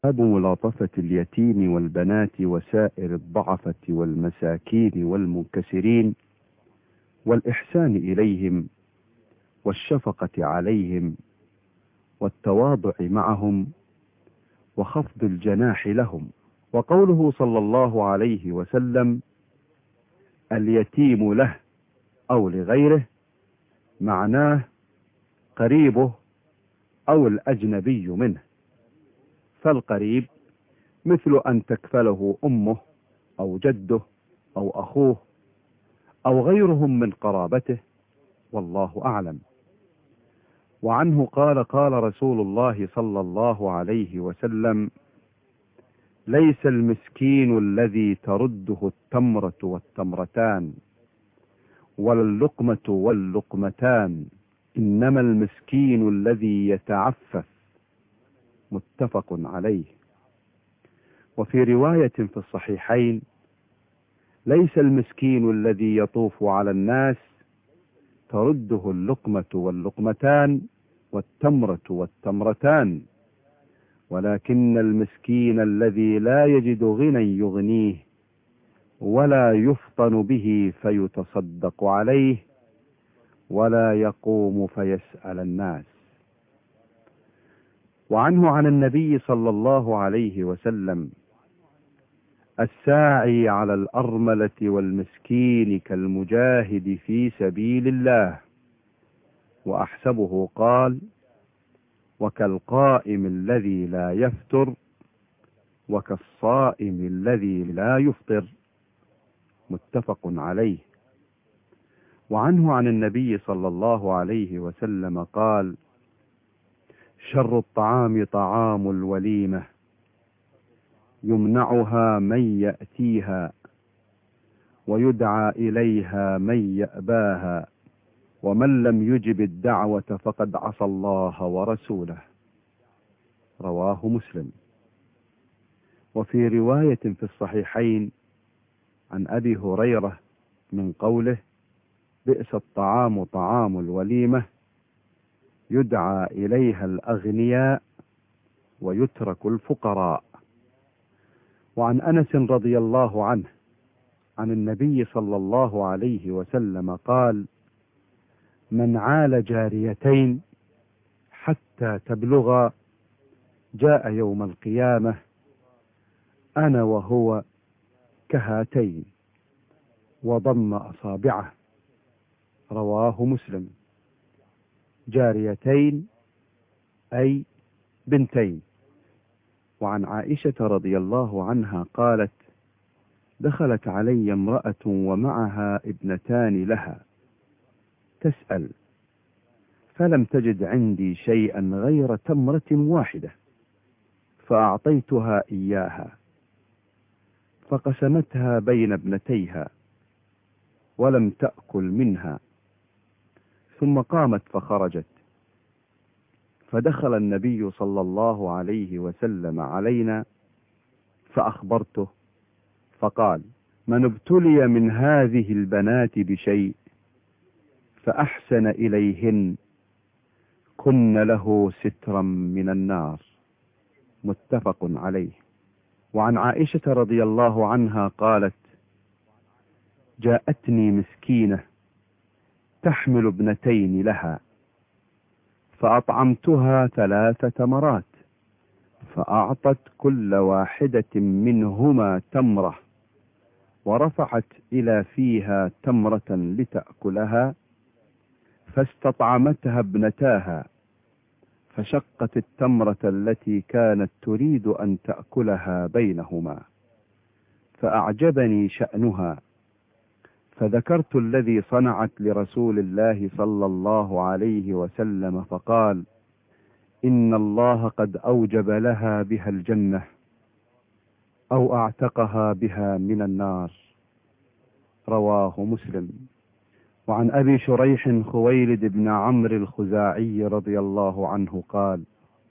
باب ملاطفة اليتيم والبنات وسائر الضعفة والمساكين والمنكسرين، والإحسان إليهم والشفقة عليهم والتواضع معهم وخفض الجناح لهم. وقوله صلى الله عليه وسلم: اليتيم له أو لغيره، معناه قريبه أو الأجنبي منه. فالقريب مثل أن تكفله أمه أو جده أو أخوه أو غيرهم من قرابته، والله أعلم. وعنه قال: قال رسول الله صلى الله عليه وسلم: ليس المسكين الذي ترده التمرة والتمرتان ولا اللقمة واللقمتان، إنما المسكين الذي يتعفف. متفق عليه. وفي رواية في الصحيحين: ليس المسكين الذي يطوف على الناس ترده اللقمة واللقمتان والتمرة والتمرتان، ولكن المسكين الذي لا يجد غنى يغنيه ولا يفطن به فيتصدق عليه ولا يقوم فيسأل الناس. وعنه عن النبي صلى الله عليه وسلم: الساعي على الأرملة والمسكين كالمجاهد في سبيل الله. وأحسبه قال: وكالقائم الذي لا يفتر وكالصائم الذي لا يفطر. متفق عليه. وعنه عن النبي صلى الله عليه وسلم قال: شر الطعام طعام الوليمة، يمنعها من يأتيها ويدعى إليها من يأباها، ومن لم يجب الدعوة فقد عصى الله ورسوله. رواه مسلم. وفي رواية في الصحيحين عن أبي هريرة من قوله: بئس الطعام طعام الوليمة، يدعى إليها الأغنياء ويترك الفقراء. وعن أنس رضي الله عنه عن النبي صلى الله عليه وسلم قال: من عال جاريتين حتى تبلغا جاء يوم القيامة أنا وهو كهاتين، وضم أصابعه. رواه مسلم. جاريتين أي بنتين. وعن عائشة رضي الله عنها قالت: دخلت علي امرأة ومعها ابنتان لها تسأل، فلم تجد عندي شيئا غير تمرة واحدة، فأعطيتها إياها، فقسمتها بين ابنتيها ولم تأكل منها، ثم قامت فخرجت. فدخل النبي صلى الله عليه وسلم علينا فأخبرته، فقال: من ابتلي من هذه البنات بشيء فأحسن إليهن كن له سترا من النار. متفق عليه. وعن عائشة رضي الله عنها قالت: جاءتني مسكينة تحمل ابنتين لها، فأطعمتها 3 تمرات، فأعطت كل واحدة منهما تمرة، ورفعت إلى فيها تمرة لتأكلها، فاستطعمتها ابنتاها، فشقت التمرة التي كانت تريد أن تأكلها بينهما، فأعجبني شأنها، فذكرت الذي صنعت لرسول الله صلى الله عليه وسلم، فقال: إن الله قد أوجب لها بها الجنة أو أعتقها بها من النار. رواه مسلم. وعن أبي شريح خويلد بن عمرو الخزاعي رضي الله عنه قال: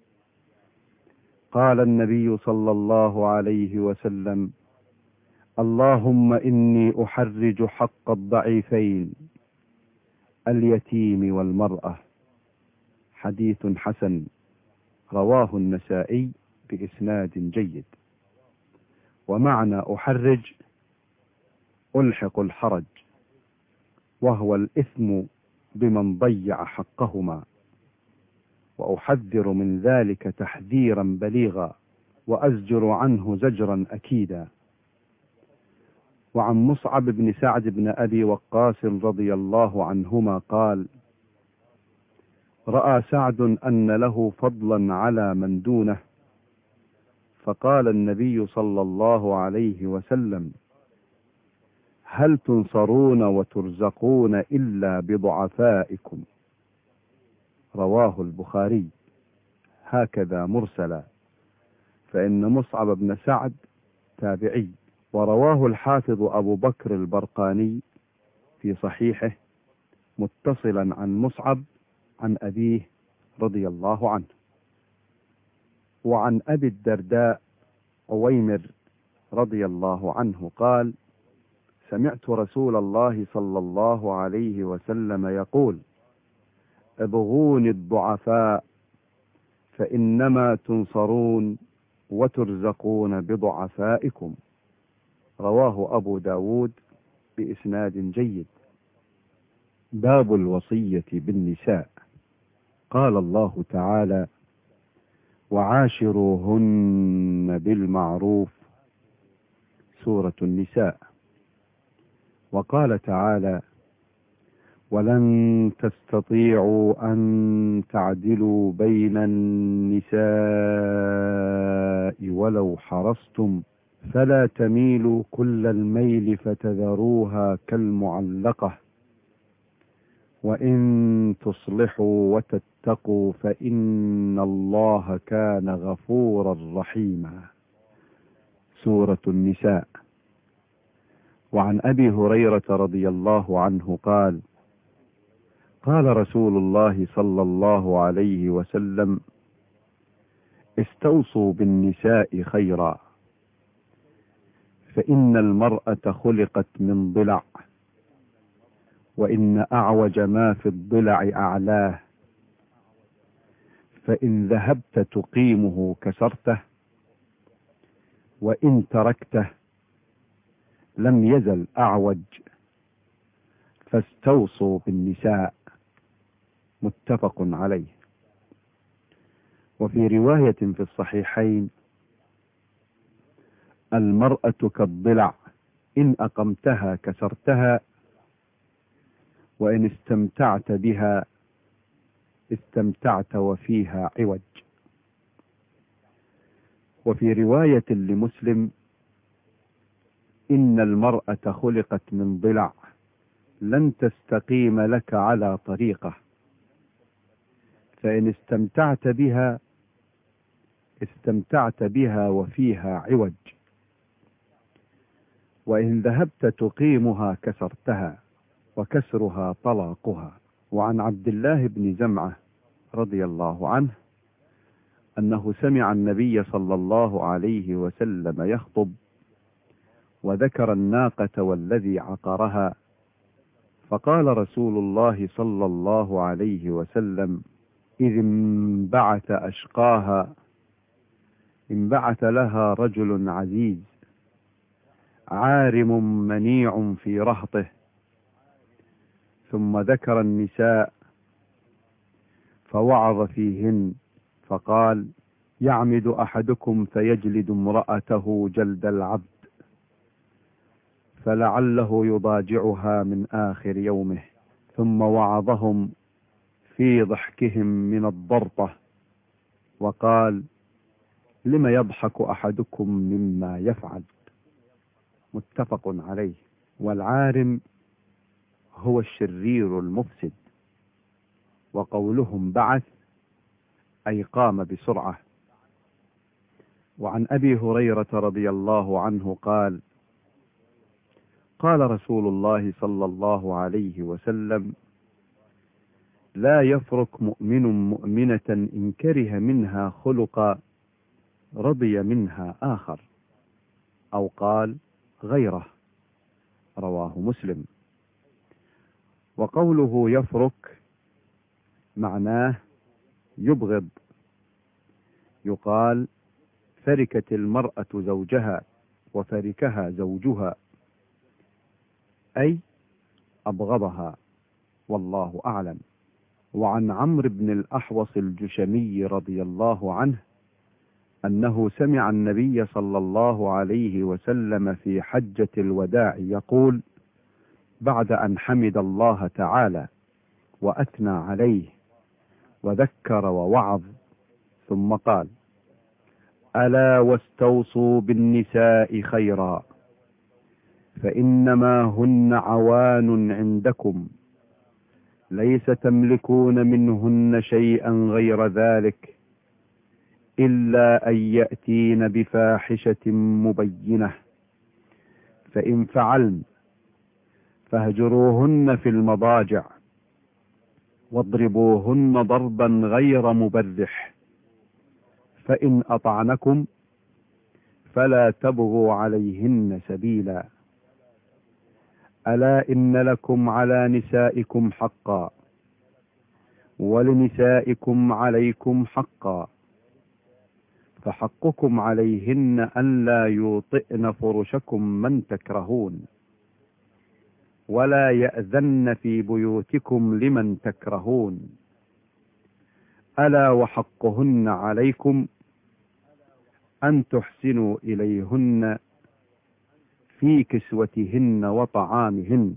قال النبي صلى الله عليه وسلم: اللهم إني أحرج حق الضعيفين اليتيم والمرأة. حديث حسن. رواه النسائي بإسناد جيد. ومعنى أحرج ألحق الحرج، وهو الإثم بمن ضيع حقهما، وأحذر من ذلك تحذيرا بليغا، وأزجر عنه زجرا أكيدا. وعن مصعب بن سعد بن أبي وقاص رضي الله عنهما قال: رأى سعد أن له فضلا على من دونه، فقال النبي صلى الله عليه وسلم: هل تنصرون وترزقون إلا بضعفائكم؟ رواه البخاري، هكذا مرسلا، فإن مصعب بن سعد تابعي. ورواه الحافظ أبو بكر البرقاني في صحيحه متصلا عن مصعب عن أبيه رضي الله عنه. وعن أبي الدرداء عويمر رضي الله عنه قال: سمعت رسول الله صلى الله عليه وسلم يقول: ابغوني الضعفاء فإنما تنصرون وترزقون بضعفائكم. رواه أبو داود بإسناد جيد. باب الوصية بالنساء. قال الله تعالى: وعاشروهن بالمعروف، سورة النساء. وقال تعالى: ولن تستطيعوا أن تعدلوا بين النساء ولو حرصتم، فلا تميلوا كل الميل فتذروها كالمعلقة، وإن تصلحوا وتتقوا فإن الله كان غفورا رحيما، سورة النساء. وعن أبي هريرة رضي الله عنه قال: قال رسول الله صلى الله عليه وسلم: استوصوا بالنساء خيرا، فإن المرأة خلقت من ضلع، وإن أعوج ما في الضلع أعلاه، فإن ذهبت تقيمه كسرته، وإن تركته لم يزل أعوج، فاستوصوا بالنساء، متفق عليه. وفي رواية في الصحيحين: المرأة كالضلع، إن أقمتها كسرتها، وإن استمتعت بها استمتعت وفيها عوج. وفي رواية لمسلم: إن المرأة خلقت من ضلع، لن تستقيم لك على طريقة، فإن استمتعت بها استمتعت بها وفيها عوج، وإن ذهبت تقيمها كسرتها، وكسرها طلاقها. وعن عبد الله بن زمعة رضي الله عنه أنه سمع النبي صلى الله عليه وسلم يخطب، وذكر الناقة والذي عقرها، فقال رسول الله صلى الله عليه وسلم: إذ انبعث أشقاها، انبعث لها رجل عزيز عارم منيع في رهطه. ثم ذكر النساء فوعظ فيهن، فقال: يعمد أحدكم فيجلد امرأته جلد العبد، فلعله يضاجعها من آخر يومه. ثم وعظهم في ضحكهم من الضرطة، وقال: لم يضحك أحدكم مما يفعل، متفق عليه. والعارم هو الشرير المفسد. وقولهم بعث أي قام بسرعة. وعن أبي هريرة رضي الله عنه قال: قال رسول الله صلى الله عليه وسلم: لا يفرق مؤمن مؤمنة إن كره منها خلقا رضي منها آخر، أو قال غيره، رواه مسلم. وقوله يفرق معناه يبغض، يقال فركت المرأة زوجها وفركها زوجها، أي أبغضها، والله أعلم. وعن عمرو بن الأحوص الجشمي رضي الله عنه أنه سمع النبي صلى الله عليه وسلم في حجة الوداع يقول بعد أن حمد الله تعالى وأثنى عليه وذكر ووعظ، ثم قال: ألا واستوصوا بالنساء خيرا، فإنما هن عوان عندكم، ليس تملكون منهن شيئا غير ذلك، إلا أن يأتين بفاحشة مبينة، فإن فعلن فاهجروهن في المضاجع واضربوهن ضربا غير مبرح، فإن أطعنكم فلا تبغوا عليهن سبيلا. ألا إن لكم على نسائكم حقا، ولنسائكم عليكم حقا، فحقكم عليهن أن لا يوطئن فرشكم من تكرهون، ولا يأذن في بيوتكم لمن تكرهون. ألا وحقهن عليكم أن تحسنوا إليهن في كسوتهن وطعامهن.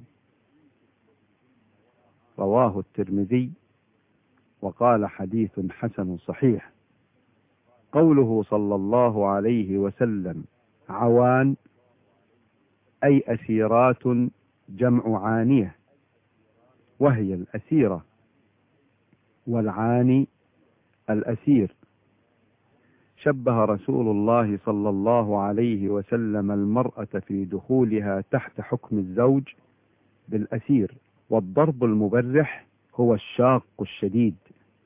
رواه الترمذي وقال حديث حسن صحيح. قوله صلى الله عليه وسلم عوان أي أسيرات، جمع عانية، وهي الأسيرة، والعاني الأسير. شبه رسول الله صلى الله عليه وسلم المرأة في دخولها تحت حكم الزوج بالأسير، والضرب المبرح هو الشاق الشديد.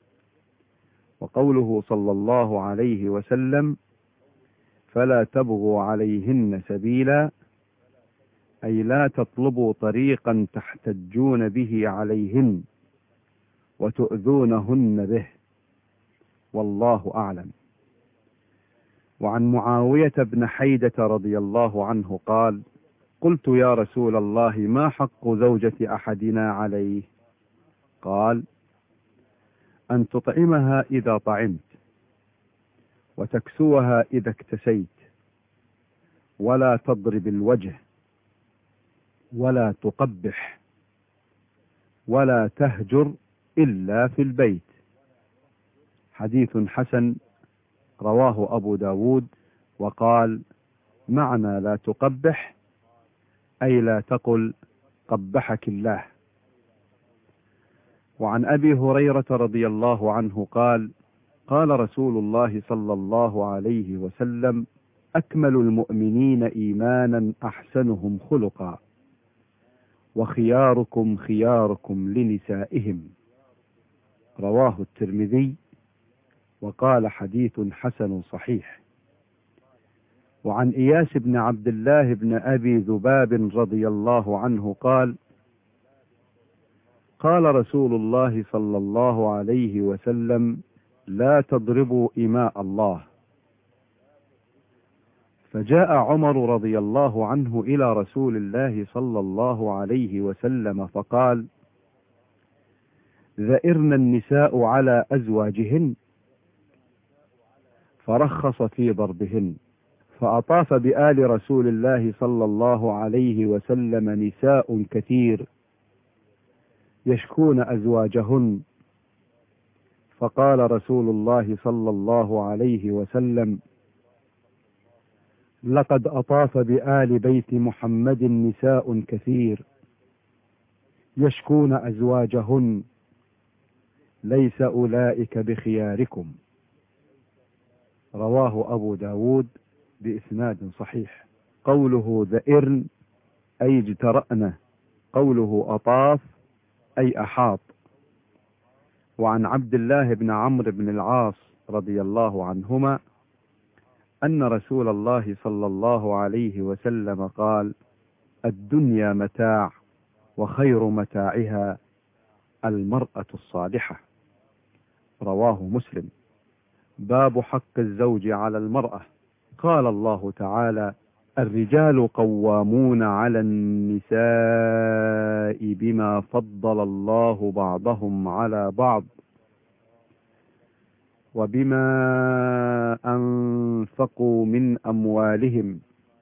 وقوله صلى الله عليه وسلم فلا تبغوا عليهن سبيلا، أي لا تطلبوا طريقا تحتجون به عليهن وتؤذونهن به، والله أعلم. وعن معاوية بن حيدة رضي الله عنه قال: قلت يا رسول الله ما حق زوجة أحدنا عليه؟ قال: أن تطعمها إذا طعمت، وتكسوها إذا اكتسيت، ولا تضرب الوجه، ولا تقبح، ولا تهجر إلا في البيت. حديث حسن، رواه أبو داود، وقال: معنى لا تقبح أي لا تقل قبحك الله. وعن أبي هريرة رضي الله عنه قال: قال رسول الله صلى الله عليه وسلم: أكمل المؤمنين إيمانا أحسنهم خلقا، وخياركم خياركم لنسائهم. رواه الترمذي وقال حديث حسن صحيح. وعن إياس بن عبد الله بن أبي ذباب رضي الله عنه قال: قال رسول الله صلى الله عليه وسلم: لا تضربوا إماء الله. فجاء عمر رضي الله عنه إلى رسول الله صلى الله عليه وسلم فقال: ذئرن النساء على أزواجهن، فرخص في ضربهن. فأطاف بآل رسول الله صلى الله عليه وسلم نساء كثير يشكون أزواجهن، فقال رسول الله صلى الله عليه وسلم: لقد أطاف بآل بيت محمد نساء كثير يشكون أزواجهن، ليس أولئك بخياركم. رواه أبو داود بإسناد صحيح. قوله ذئرن أي اجترأن، قوله أطاف أي أحاط. وعن عبد الله بن عمرو بن العاص رضي الله عنهما أن رسول الله صلى الله عليه وسلم قال: الدنيا متاع، وخير متاعها المرأة الصالحة. رواه مسلم. باب حق الزوج على المرأة. قال الله تعالى: الرجال قوامون على النساء بما فضل الله بعضهم على بعض وبما أنفقوا من أموالهم،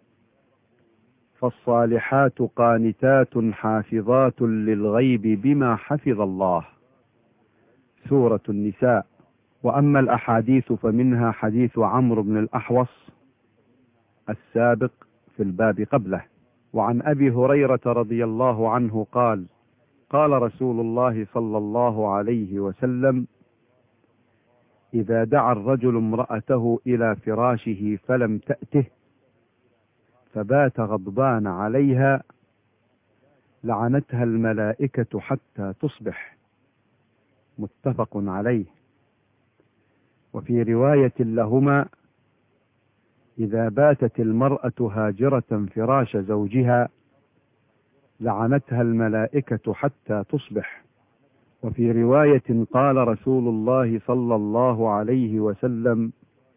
فالصالحات قانتات حافظات للغيب بما حفظ الله. سورة النساء. وأما الأحاديث فمنها حديث عمرو بن الأحوص السابق في الباب قبله. وعن أبي هريرة رضي الله عنه قال: قال رسول الله صلى الله عليه وسلم: إذا دعا الرجل امرأته إلى فراشه فلم تأته فبات غضبان عليها لعنتها الملائكة حتى تصبح. متفق عليه. وفي رواية لهما: إذا باتت المرأة هاجرة فراش زوجها لعنتها الملائكة حتى تصبح. وفي رواية قال رسول الله صلى الله عليه وسلم: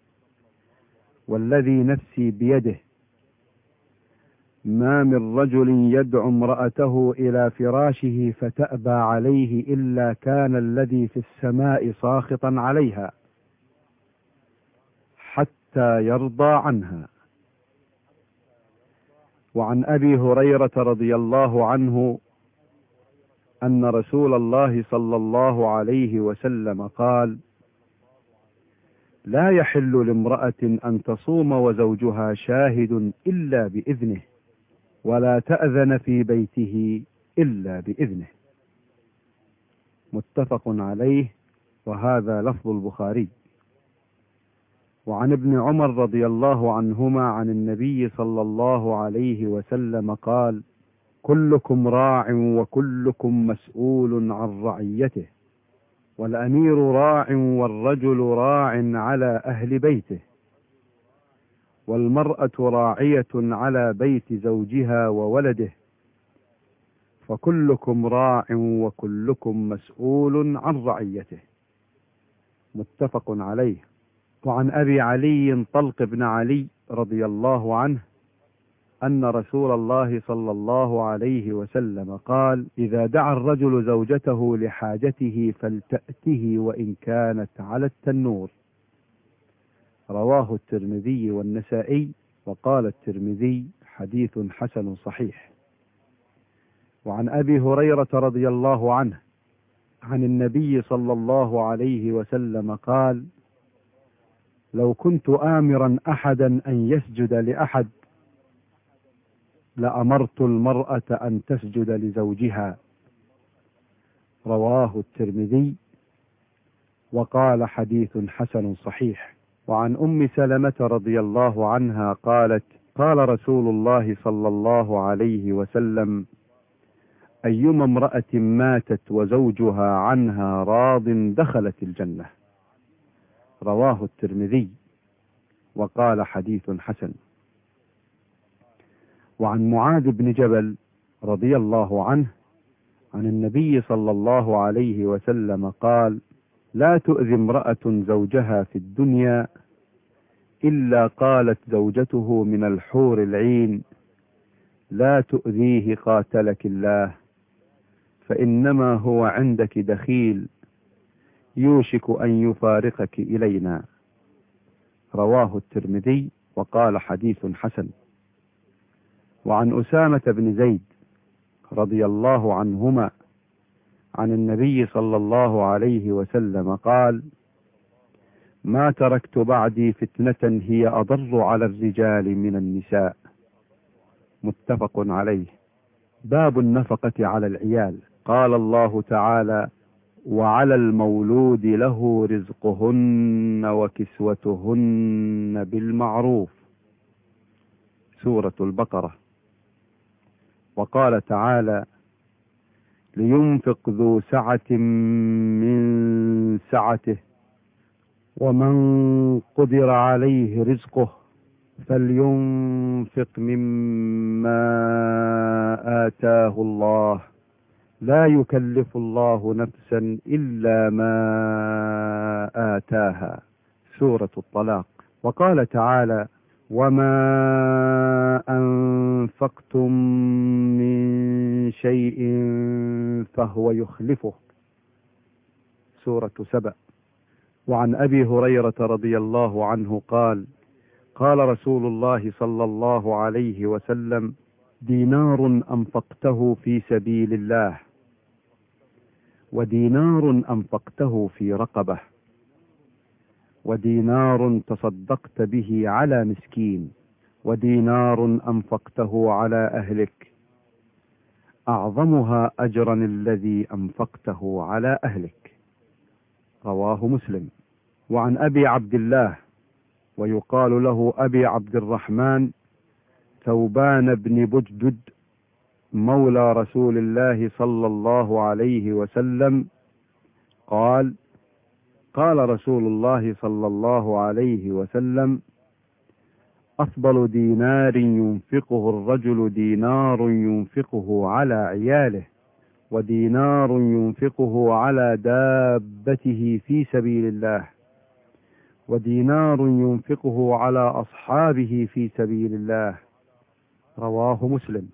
والذي نفسي بيده ما من رجل يدعو امرأته إلى فراشه فتأبى عليه إلا كان الذي في السماء ساخطا عليها حتى يرضى عنها. وعن أبي هريرة رضي الله عنه أن رسول الله صلى الله عليه وسلم قال: لا يحل لامرأة أن تصوم وزوجها شاهد إلا بإذنه، ولا تأذن في بيته إلا بإذنه. متفق عليه، وهذا لفظ البخاري. وعن ابن عمر رضي الله عنهما عن النبي صلى الله عليه وسلم قال: كلكم راع وكلكم مسؤول عن رعيته، والأمير راع والرجل راع على أهل بيته، والمرأة راعية على بيت زوجها وولده، فكلكم راع وكلكم مسؤول عن رعيته. متفق عليه. وعن أبي علي طلق بن علي رضي الله عنه أن رسول الله صلى الله عليه وسلم قال: إذا دعا الرجل زوجته لحاجته فلتأته وإن كانت على التنور. رواه الترمذي والنسائي، وقال الترمذي: حديث حسن صحيح. وعن أبي هريرة رضي الله عنه عن النبي صلى الله عليه وسلم قال: لو كنت آمرا أحدا أن يسجد لأحد لأمرت المرأة أن تسجد لزوجها. رواه الترمذي، وقال: حديث حسن صحيح. وعن أم سلمة رضي الله عنها قالت: قال رسول الله صلى الله عليه وسلم: أيما امرأة ماتت وزوجها عنها راض دخلت الجنة. رواه الترمذي، وقال: حديث حسن. وعن معاذ بن جبل رضي الله عنه عن النبي صلى الله عليه وسلم قال: لا تؤذي امرأة زوجها في الدنيا إلا قالت زوجته من الحور العين: لا تؤذيه قاتلك الله، فإنما هو عندك دخيل يوشك أن يفارقك إلينا. رواه الترمذي، وقال: حديث حسن. وعن أسامة بن زيد رضي الله عنهما عن النبي صلى الله عليه وسلم قال: ما تركت بعدي فتنة هي أضر على الرجال من النساء. متفق عليه. باب النفقة على العيال. قال الله تعالى: وعلى المولود له رزقهن وكسوتهن بالمعروف. سورة البقرة. وقال تعالى: لينفق ذو سعة من سعته ومن قدر عليه رزقه فلينفق مما آتاه الله لا يكلف الله نفسا إلا ما آتاها. سورة الطلاق. وقال تعالى: وما أنفقتم من شيء فهو يخلفه. سورة سبأ. وعن أبي هريرة رضي الله عنه قال: قال رسول الله صلى الله عليه وسلم: دينار أنفقته في سبيل الله، ودينار أنفقته في رقبة، ودينار تصدقت به على مسكين، ودينار أنفقته على أهلك، أعظمها أجرا الذي أنفقته على أهلك. رواه مسلم. وعن أبي عبد الله، ويقال له أبي عبد الرحمن، ثوبان بن بجدد، مولى رسول الله صلى الله عليه وسلم، قال: قال رسول الله صلى الله عليه وسلم: أفضل دينار ينفقه الرجل دينار ينفقه على عياله، ودينار ينفقه على دابته في سبيل الله، ودينار ينفقه على أصحابه في سبيل الله. رواه مسلم.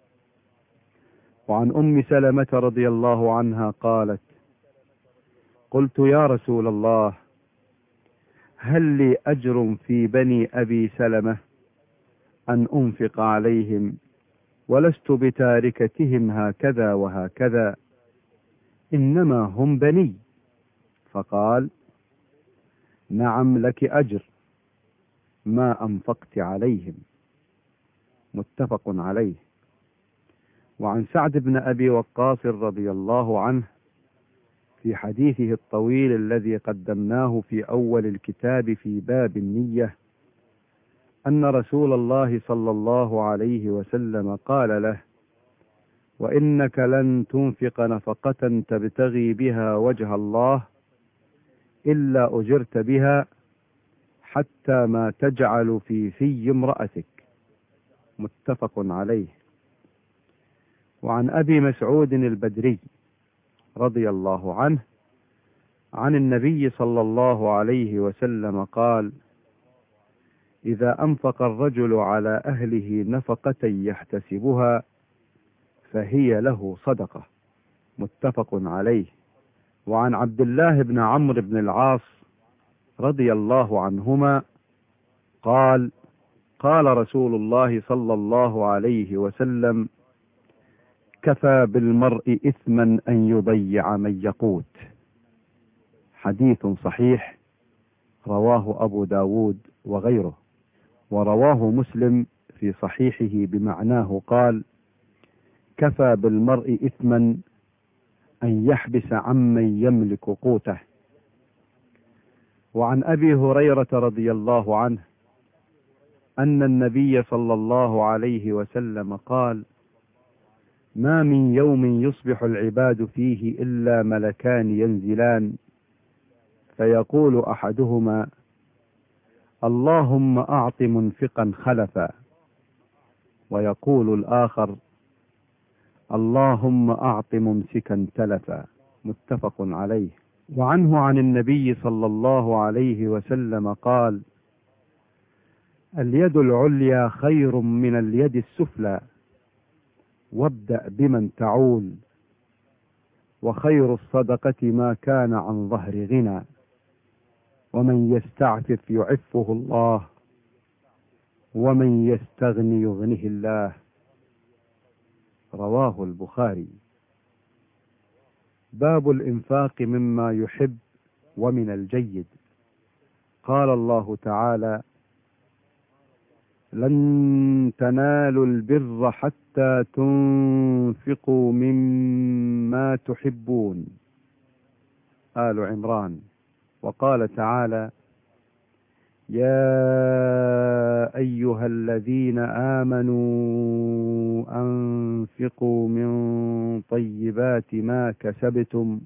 وعن أم سلمة رضي الله عنها قالت: قلت يا رسول الله، هل لي أجر في بني أبي سلمة أن أنفق عليهم، ولست بتاركتهم هكذا وهكذا، إنما هم بني؟ فقال: نعم لك أجر ما أنفقت عليهم. متفق عليه. وعن سعد بن أبي وقاص رضي الله عنه في حديثه الطويل الذي قدمناه في أول الكتاب في باب النية، أن رسول الله صلى الله عليه وسلم قال له: وإنك لن تنفق نفقة تبتغي بها وجه الله إلا أجرت بها، حتى ما تجعل في امرأتك. متفق عليه. وعن أبي مسعود البدري رضي الله عنه عن النبي صلى الله عليه وسلم قال: إذا أنفق الرجل على أهله نفقة يحتسبها فهي له صدقة. متفق عليه. وعن عبد الله بن عمرو بن العاص رضي الله عنهما قال: قال رسول الله صلى الله عليه وسلم: كفى بالمرء إثما أن يضيع من يقوت. حديث صحيح، رواه أبو داود وغيره. ورواه مسلم في صحيحه بمعناه قال: كفى بالمرء إثما أن يحبس عمن يملك قوته. وعن أبي هريرة رضي الله عنه أن النبي صلى الله عليه وسلم قال: ما من يوم يصبح العباد فيه إلا ملكان ينزلان، فيقول أحدهما: اللهم أعط منفقا خلفا، ويقول الآخر: اللهم أعط ممسكا تلفا. متفق عليه. وعنه عن النبي صلى الله عليه وسلم قال: اليد العليا خير من اليد السفلى، وابدأ بمن تعول، وخير الصدقة ما كان عن ظهر غنى، ومن يستعفف يعفه الله، ومن يستغني يغنه الله. رواه البخاري. باب الإنفاق مما يحب ومن الجيد. قال الله تعالى: لن تنالوا البر حتى تنفقوا مما تحبون. آل عمران. وقال تعالى: يا أيها الذين آمنوا أنفقوا من طيبات ما كسبتم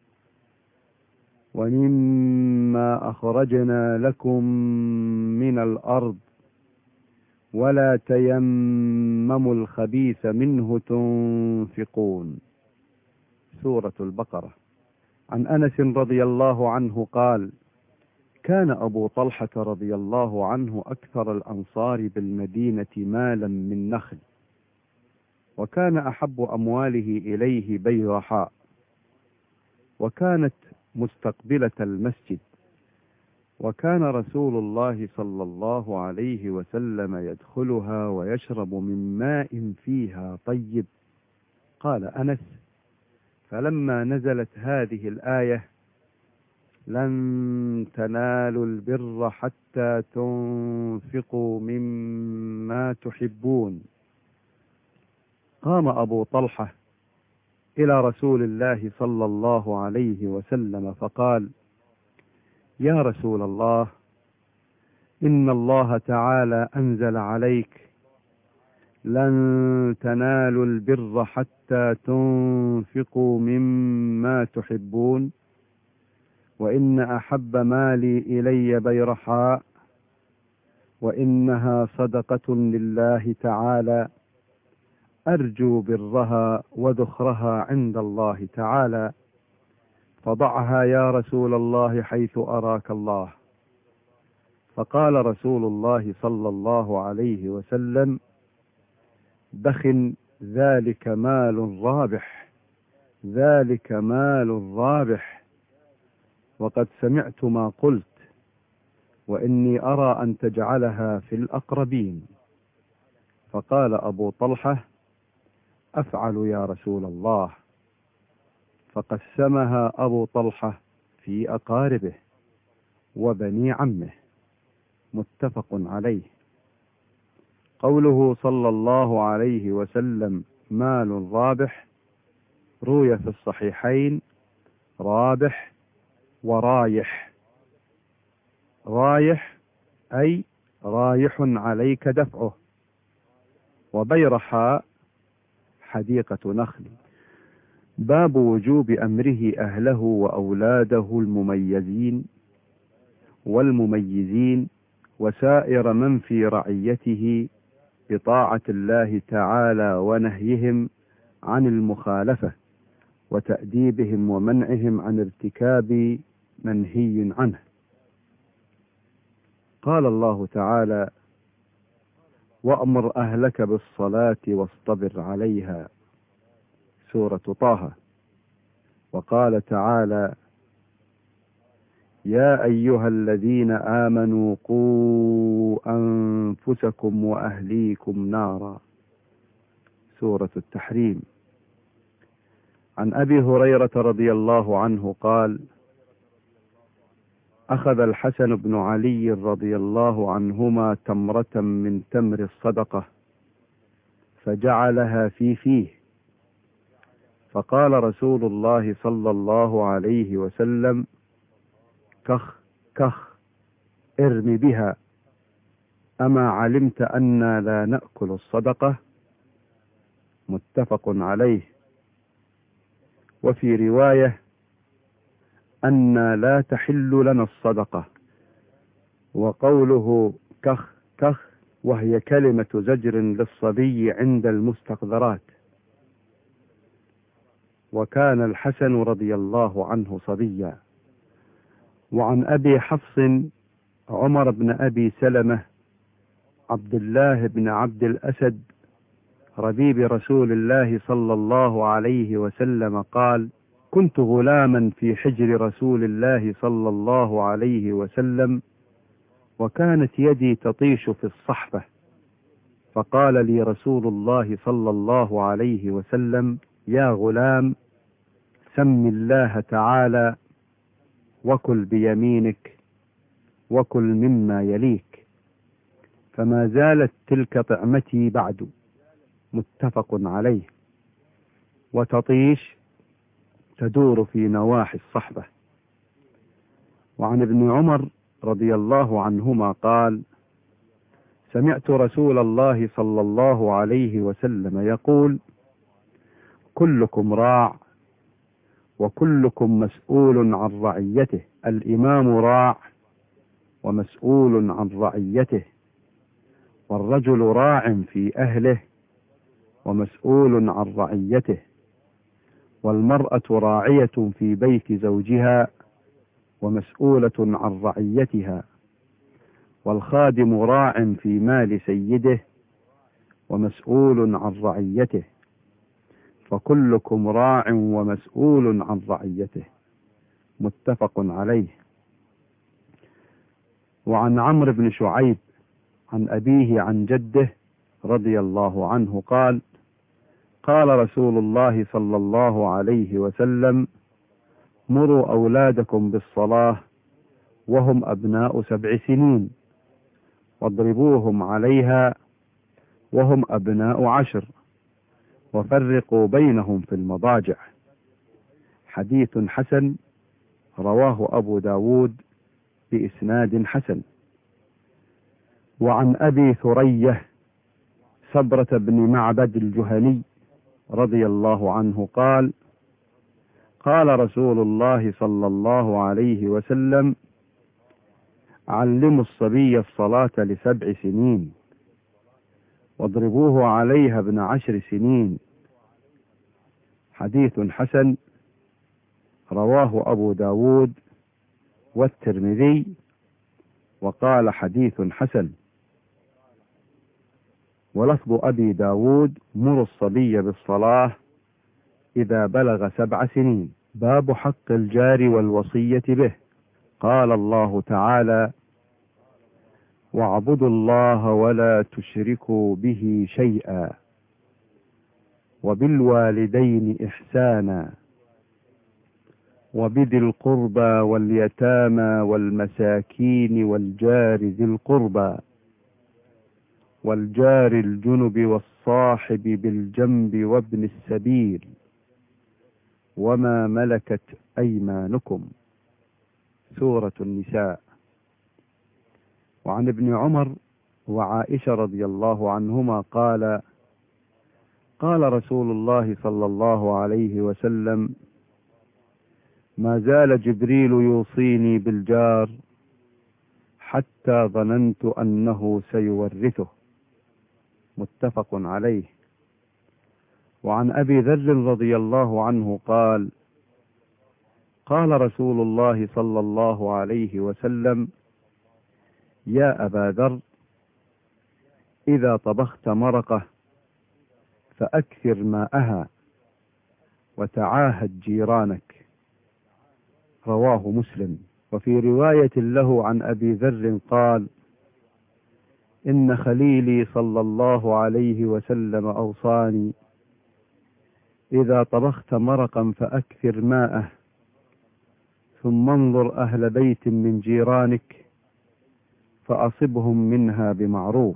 ومما أخرجنا لكم من الأرض ولا تيمموا الخبيث منه تنفقون. سورة البقرة. عن أنس رضي الله عنه قال: كان أبو طلحة رضي الله عنه أكثر الأنصار بالمدينة مالا من نخل، وكان أحب أمواله إليه بيرحاء، وكانت مستقبلة المسجد، وكان رسول الله صلى الله عليه وسلم يدخلها ويشرب من ماء فيها طيب. قال أنس: فلما نزلت هذه الآية: لن تنالوا البر حتى تنفقوا مما تحبون، قام أبو طلحة إلى رسول الله صلى الله عليه وسلم فقال: يا رسول الله، إن الله تعالى أنزل عليك: لن تنالوا البر حتى تنفقوا مما تحبون، وإن أحب مالي إلي بيرحاء، وإنها صدقة لله تعالى، أرجو برها وذخرها عند الله تعالى، فضعها يا رسول الله حيث أراك الله. فقال رسول الله صلى الله عليه وسلم: بخ، ذلك مال رابح، ذلك مال رابح، وقد سمعت ما قلت، وإني أرى أن تجعلها في الأقربين. فقال أبو طلحة: أفعل يا رسول الله. فقسمها أبو طلحة في أقاربه وبني عمه. متفق عليه. قوله صلى الله عليه وسلم مال رابح، روي في الصحيحين رابح ورايح. رايح أي رايح عليك دفعه، وبيرحاء حديقة نخل. باب وجوب أمره أهله وأولاده المميزين والمميزين وسائر من في رعيته بطاعة الله تعالى، ونهيهم عن المخالفة، وتأديبهم ومنعهم عن ارتكاب منهي عنه. قال الله تعالى: وأمر أهلك بالصلاة واصطبر عليها، سورة طه. وقال تعالى: يا أيها الذين آمنوا قوا أنفسكم وأهليكم نارا، سورة التحريم. عن أبي هريرة رضي الله عنه قال: أخذ الحسن بن علي رضي الله عنهما تمرة من تمر الصدقة فجعلها في فيه، فقال رسول الله صلى الله عليه وسلم: كخ كخ، ارم بها، أما علمت أنا لا نأكل الصدقة؟ متفق عليه. وفي رواية: أنا لا تحل لنا الصدقة. وقوله كخ كخ وهي كلمة زجر للصبي عند المستقذرات. وكان الحسن رضي الله عنه صبيا. وعن أبي حفص عمر بن أبي سلمة عبد الله بن عبد الأسد ربيب رسول الله صلى الله عليه وسلم قال: كنت غلاما في حجر رسول الله صلى الله عليه وسلم، وكانت يدي تطيش في الصحفة، فقال لي رسول الله صلى الله عليه وسلم: يا غلام، سم الله تعالى، وكل بيمينك، وكل مما يليك. فما زالت تلك طعمتي بعد. متفق عليه. وتطيش تدور في نواحي الصحبة. وعن ابن عمر رضي الله عنهما قال: سمعت رسول الله صلى الله عليه وسلم يقول: كلكم راع وكلكم مسؤول عن رعيته. الإمام راع ومسؤول عن رعيته، والرجل راع في أهله ومسؤول عن رعيته، والمرأة راعية في بيت زوجها ومسؤولة عن رعيتها، والخادم راع في مال سيده ومسؤول عن رعيته، فكلكم راع ومسؤول عن رعيته. متفق عليه. وعن عمرو بن شعيب عن أبيه عن جده رضي الله عنه قال: قال رسول الله صلى الله عليه وسلم: مروا أولادكم بالصلاة وهم أبناء 7 سنين، واضربوهم عليها وهم أبناء 10، وفرقوا بينهم في المضاجع. حديث حسن، رواه أبو داود بإسناد حسن. وعن أبي ثرية سبرة بن معبد الجهني رضي الله عنه قال: قال رسول الله صلى الله عليه وسلم: علموا الصبي الصلاة ل7 سنين، واضربوه عليها ابن 10 سنين. حديث حسن، رواه أبو داود والترمذي، وقال حديث حسن. ولفظ أبي داود: مروا الصبي بالصلاة إذا بلغ 7 سنين. باب حق الجار والوصية به. قال الله تعالى: واعبدوا الله ولا تشركوا به شيئا، وبالوالدين إحسانا، وبذي القربى واليتامى والمساكين والجار ذي القربى والجار الجنب والصاحب بالجنب وابن السبيل وما ملكت أيمانكم. سورة النساء. وعن ابن عمر وعائشة رضي الله عنهما قال: قال رسول الله صلى الله عليه وسلم: ما زال جبريل يوصيني بالجار حتى ظننت أنه سيورثه. متفق عليه. وعن أبي ذر رضي الله عنه قال: قال رسول الله صلى الله عليه وسلم: يا أبا ذر، إذا طبخت مرقة فأكثر ماءها وتعاهد جيرانك. رواه مسلم. وفي رواية له عن أبي ذر قال: إن خليلي صلى الله عليه وسلم أوصاني: إذا طبخت مرقا فأكثر ماءه، ثم انظر أهل بيت من جيرانك فأصبهم منها بمعروف.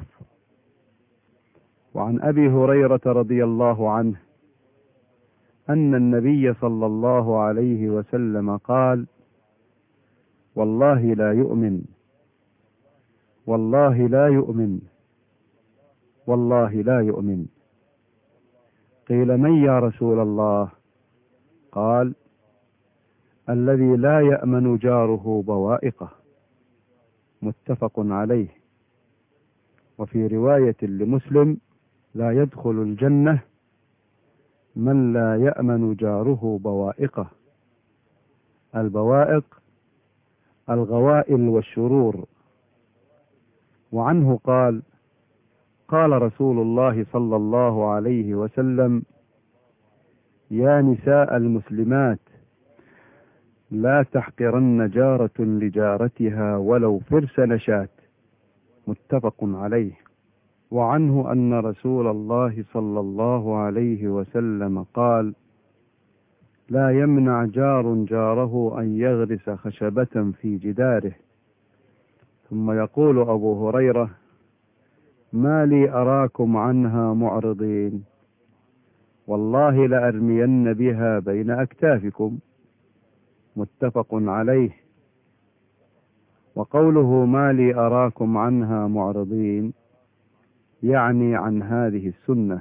وعن أبي هريرة رضي الله عنه أن النبي صلى الله عليه وسلم قال: والله لا يؤمن، والله لا يؤمن، والله لا يؤمن. قيل: من يا رسول الله؟ قال: الذي لا يأمن جاره بوائقه. متفق عليه. وفي رواية لمسلم: لا يدخل الجنة من لا يأمن جاره بوائقه. البوائق الغوائل والشرور. وعنه قال: قال رسول الله صلى الله عليه وسلم: يا نساء المسلمات، لا تحقرن جارة لجارتها ولو فرس نشاة. متفق عليه. وعنه أن رسول الله صلى الله عليه وسلم قال: لا يمنع جار جاره أن يغرس خشبة في جداره. ثم يقول أبو هريرة: ما لي أراكم عنها معرضين، والله لأرمين بها بين أكتافكم. متفق عليه. وقوله ما لي أراكم عنها معرضين يعني عن هذه السنة.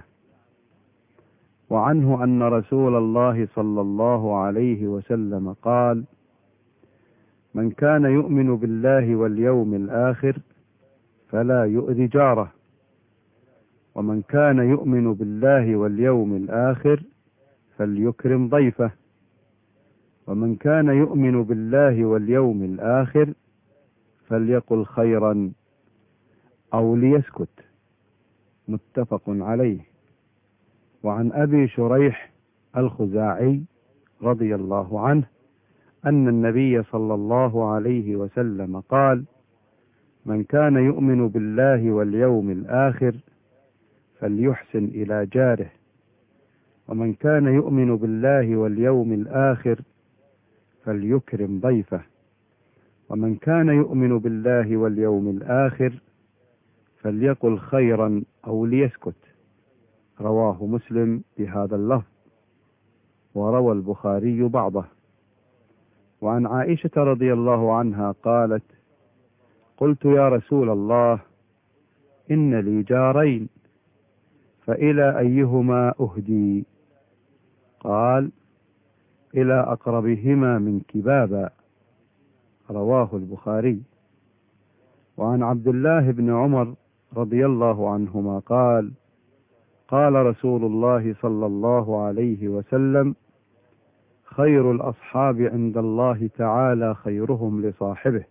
وعنه أن رسول الله صلى الله عليه وسلم قال: من كان يؤمن بالله واليوم الآخر فلا يؤذي جاره، ومن كان يؤمن بالله واليوم الآخر فليكرم ضيفه. ومن كان يؤمن بالله واليوم الآخر فليقل خيرا أو ليسكت. متفق عليه. وعن أبي شريح الخزاعي رضي الله عنه أن النبي صلى الله عليه وسلم قال: من كان يؤمن بالله واليوم الآخر فليحسن إلى جاره، ومن كان يؤمن بالله واليوم الآخر فليكرم ضيفه، ومن كان يؤمن بالله واليوم الآخر فليقل خيرا أو ليسكت. رواه مسلم بهذا اللفظ، وروى البخاري بعضه. وعن عائشة رضي الله عنها قالت: قلت يا رسول الله إن لي جارين فإلى أيهما أهدي؟ قال: إلى أقربهما منك بابا. رواه البخاري. وعن عبد الله بن عمر رضي الله عنهما قال: قال رسول الله صلى الله عليه وسلم: خير الأصحاب عند الله تعالى خيرهم لصاحبه،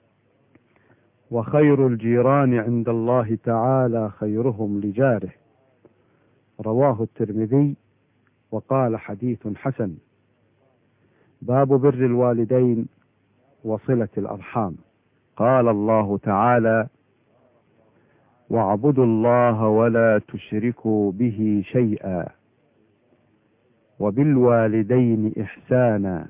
وخير الجيران عند الله تعالى خيرهم لجاره. رواه الترمذي وقال حديث حسن. باب بر الوالدين وصلة الأرحام. قال الله تعالى: واعبدوا الله ولا تشركوا به شيئا وبالوالدين إحسانا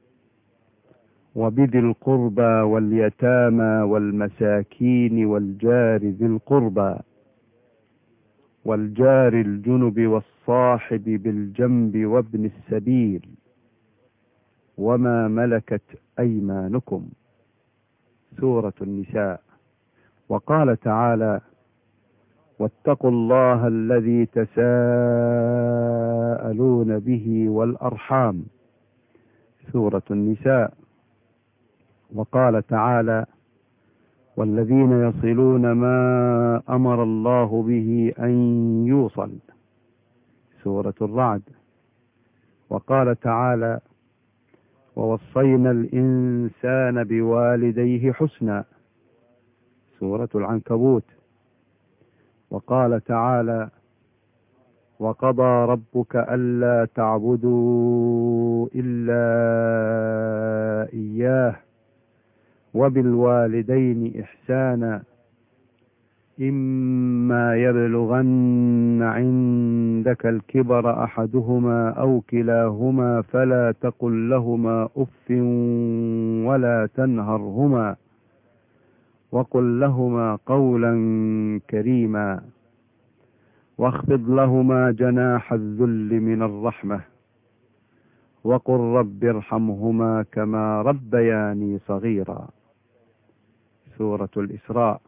وبذي القربى واليتامى والمساكين والجار ذي القربى والجار الجنب والصاحب بالجنب وابن السبيل وما ملكت أيمانكم. سورة النساء. وقال تعالى: واتقوا الله الذي تساءلون به والأرحام. سورة النساء. وقال تعالى: والذين يصلون ما أمر الله به أن يوصل. سورة الرعد. وقال تعالى: ووصينا الإنسان بوالديه حسنا. سورة العنكبوت. وقال تعالى: وقضى ربك ألا تعبدوا إلا إياه وبالوالدين إحسانا إما يبلغن عندك الكبر أحدهما أو كلاهما فلا تقل لهما أف ولا تنهرهما وقل لهما قولا كريما واخفض لهما جناح الذل من الرحمة وقل رب ارحمهما كما ربياني صغيرا. سورة الإسراء.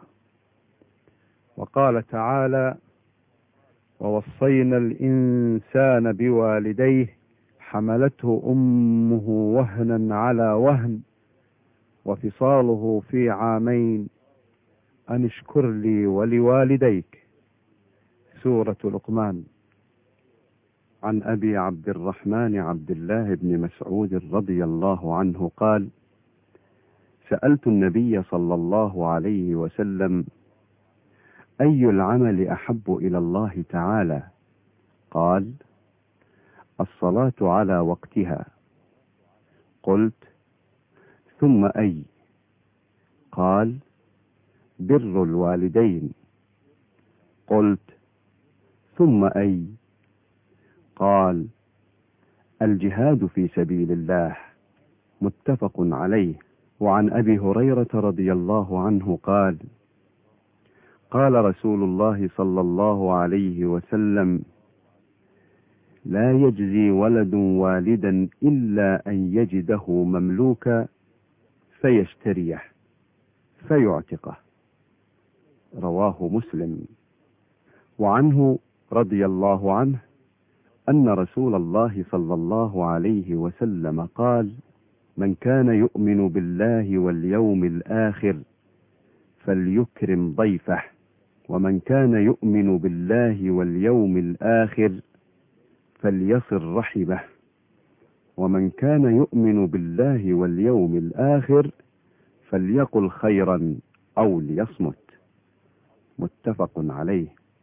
وقال تعالى: ووصينا الإنسان بوالديه حملته أمه وهنا على وهن وفصاله في عامين أن اشكر لي ولوالديك. سورة لقمان. عن أبي عبد الرحمن عبد الله بن مسعود رضي الله عنه قال: سألت النبي صلى الله عليه وسلم: أي العمل أحب إلى الله تعالى؟ قال: الصلاة على وقتها. قلت: ثم أي؟ قال: بر الوالدين. قلت: ثم أي؟ قال: الجهاد في سبيل الله. متفق عليه. وعن أبي هريرة رضي الله عنه قال: قال رسول الله صلى الله عليه وسلم: لا يجزي ولد والدا إلا أن يجده مملوكا فيشتريه فيعتقه. رواه مسلم. وعنه رضي الله عنه أن رسول الله صلى الله عليه وسلم قال: من كان يؤمن بالله واليوم الآخر فليكرم ضيفه، ومن كان يؤمن بالله واليوم الآخر فليصل رحمه، ومن كان يؤمن بالله واليوم الآخر فليقل خيرا أو ليصمت. متفق عليه.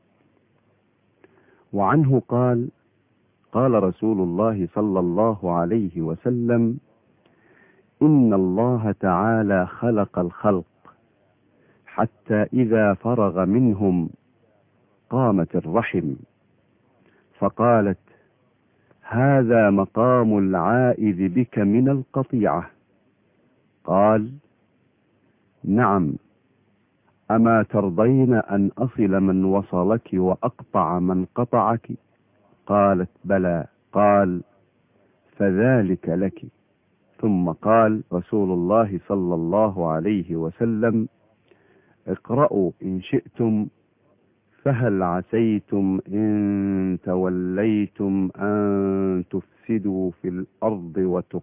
وعنه قال: قال رسول الله صلى الله عليه وسلم: إن الله تعالى خلق الخلق حتى إذا فرغ منهم قامت الرحم، فقالت: هذا مقام العائذ بك من القطيعة. قال: نعم، أما ترضين أن أصل من وصلك وأقطع من قطعك؟ قالت: بلى. قال: فذلك لك. ثم قال رسول الله صلى الله عليه وسلم: اقرأوا إن شئتم، فهل عسيتم إن توليتم أن تفسدوا في الأرض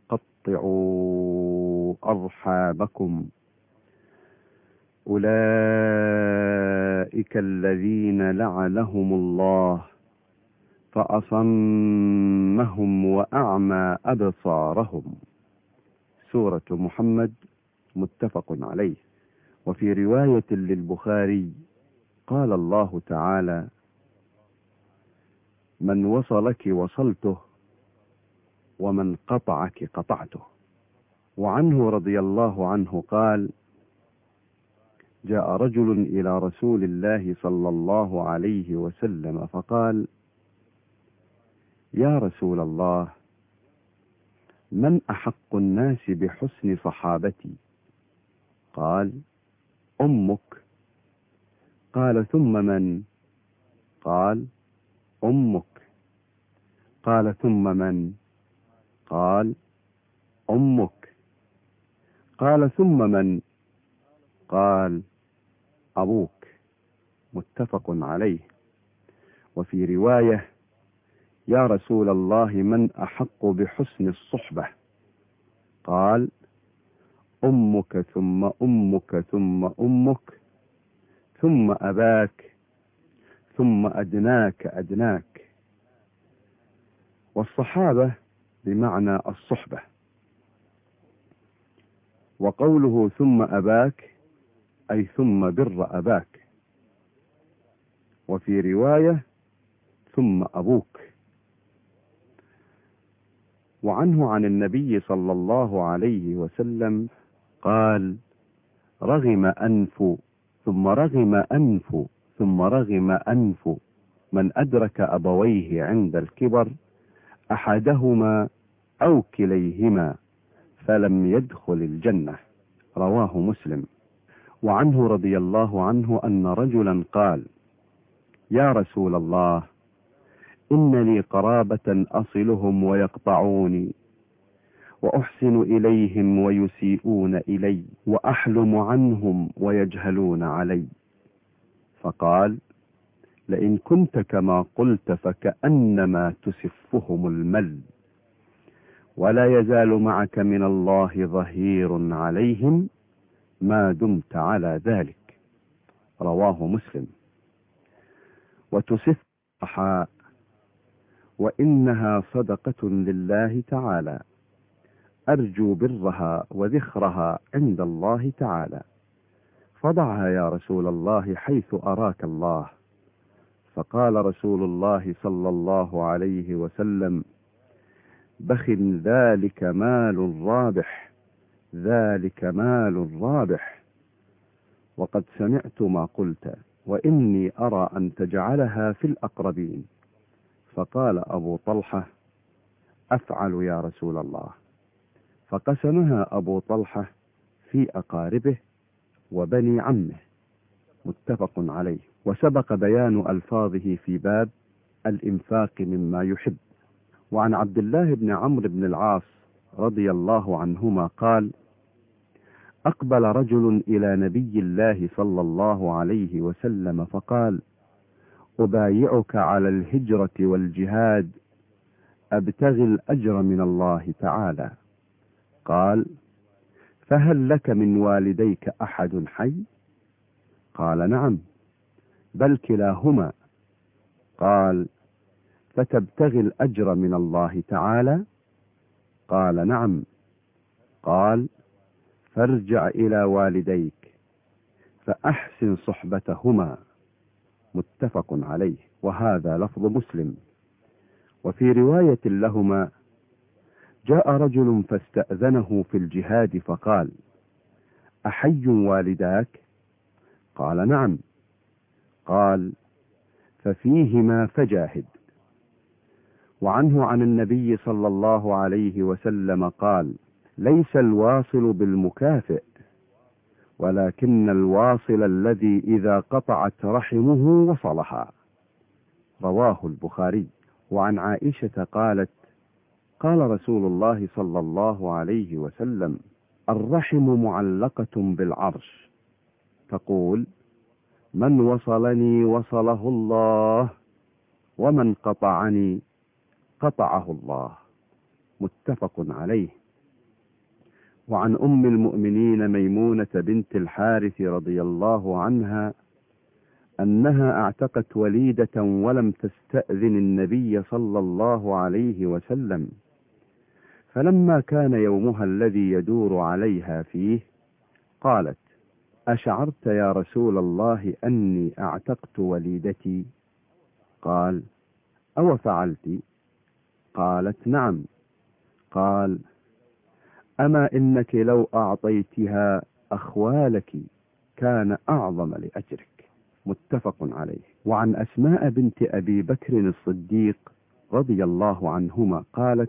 وتقطعوا أرحامكم. أولئك الذين لعنهم الله فأصمهم وأعمى أبصارهم. سورة محمد. متفق عليه. وفي رواية للبخاري قال الله تعالى: من وصلك وصلته، ومن قطعك قطعته. وعنه رضي الله عنه قال: جاء رجل إلى رسول الله صلى الله عليه وسلم فقال: يا رسول الله، من أحق الناس بحسن صحابتي؟ قال: أمك. قال: ثم من؟ قال: أمك. قال: ثم من؟ قال: أمك. قال: ثم من؟ قال: أبوك. متفق عليه. وفي رواية: يا رسول الله، من أحق بحسن الصحبة؟ قال: أمك ثم أمك ثم أمك ثم أباك ثم أدناك أدناك. والصحابة بمعنى الصحبة. وقوله ثم أباك أي ثم بر أباك. وفي رواية: ثم أبوك. وعنه عن النبي صلى الله عليه وسلم قال: رغم أنف ثم رغم أنف ثم رغم أنف من أدرك أبويه عند الكبر أحدهما أو كليهما فلم يدخل الجنة. رواه مسلم. وعنه رضي الله عنه أن رجلا قال: يا رسول الله، إن لي قرابة أصلهم ويقطعوني، وأحسن إليهم ويسيئون إلي، وأحلم عنهم ويجهلون علي. فقال: لئن كنت كما قلت فكأنما تسفهم المل، ولا يزال معك من الله ظهير عليهم ما دمت على ذلك. رواه مسلم. وتسف الضحى، وإنها صدقة لله تعالى، أرجو برها وذخرها عند الله تعالى، فضعها يا رسول الله حيث أراك الله. فقال رسول الله صلى الله عليه وسلم: بخ، ذلك مال رابح، ذلك مال رابح. وقد سمعت ما قلت، وإني أرى أن تجعلها في الأقربين. فقال أبو طلحة: أفعل يا رسول الله. فقسمها أبو طلحة في أقاربه وبني عمه. متفق عليه. وسبق بيان ألفاظه في باب الإنفاق مما يحب. وعن عبد الله بن عمرو بن العاص رضي الله عنهما قال: أقبل رجل إلى نبي الله صلى الله عليه وسلم فقال: أبايعك على الهجرة والجهاد، أبتغي الأجر من الله تعالى. قال: فهل لك من والديك أحد حي؟ قال: نعم، بل كلاهما. قال: فتبتغي الأجر من الله تعالى؟ قال نعم. قال فارجع إلى والديك فأحسن صحبتهما. متفق عليه. وهذا لفظ مسلم. وفي رواية لهما: جاء رجل فاستأذنه في الجهاد فقال: أحي والداك؟ قال نعم. قال ففيهما فجاهد. وعنه عن النبي صلى الله عليه وسلم قال: ليس الواصل بالمكافئ، ولكن الواصل الذي إذا قطعت رحمه وصلها. رواه البخاري. وعن عائشة قالت: قال رسول الله صلى الله عليه وسلم: الرحم معلقة بالعرش، تقول: من وصلني وصله الله، ومن قطعني قطعه الله. متفق عليه. وعن أم المؤمنين ميمونة بنت الحارث رضي الله عنها أنها اعتقت وليدة ولم تستأذن النبي صلى الله عليه وسلم، فلما كان يومها الذي يدور عليها فيه قالت: أشعرت يا رسول الله أني اعتقت وليدتي؟ قال: أو فعلت؟ قالت: نعم. قال: أما إنك لو أعطيتها أخوالك كان أعظم لأجرك. متفق عليه. وعن أسماء بنت أبي بكر الصديق رضي الله عنهما قالت: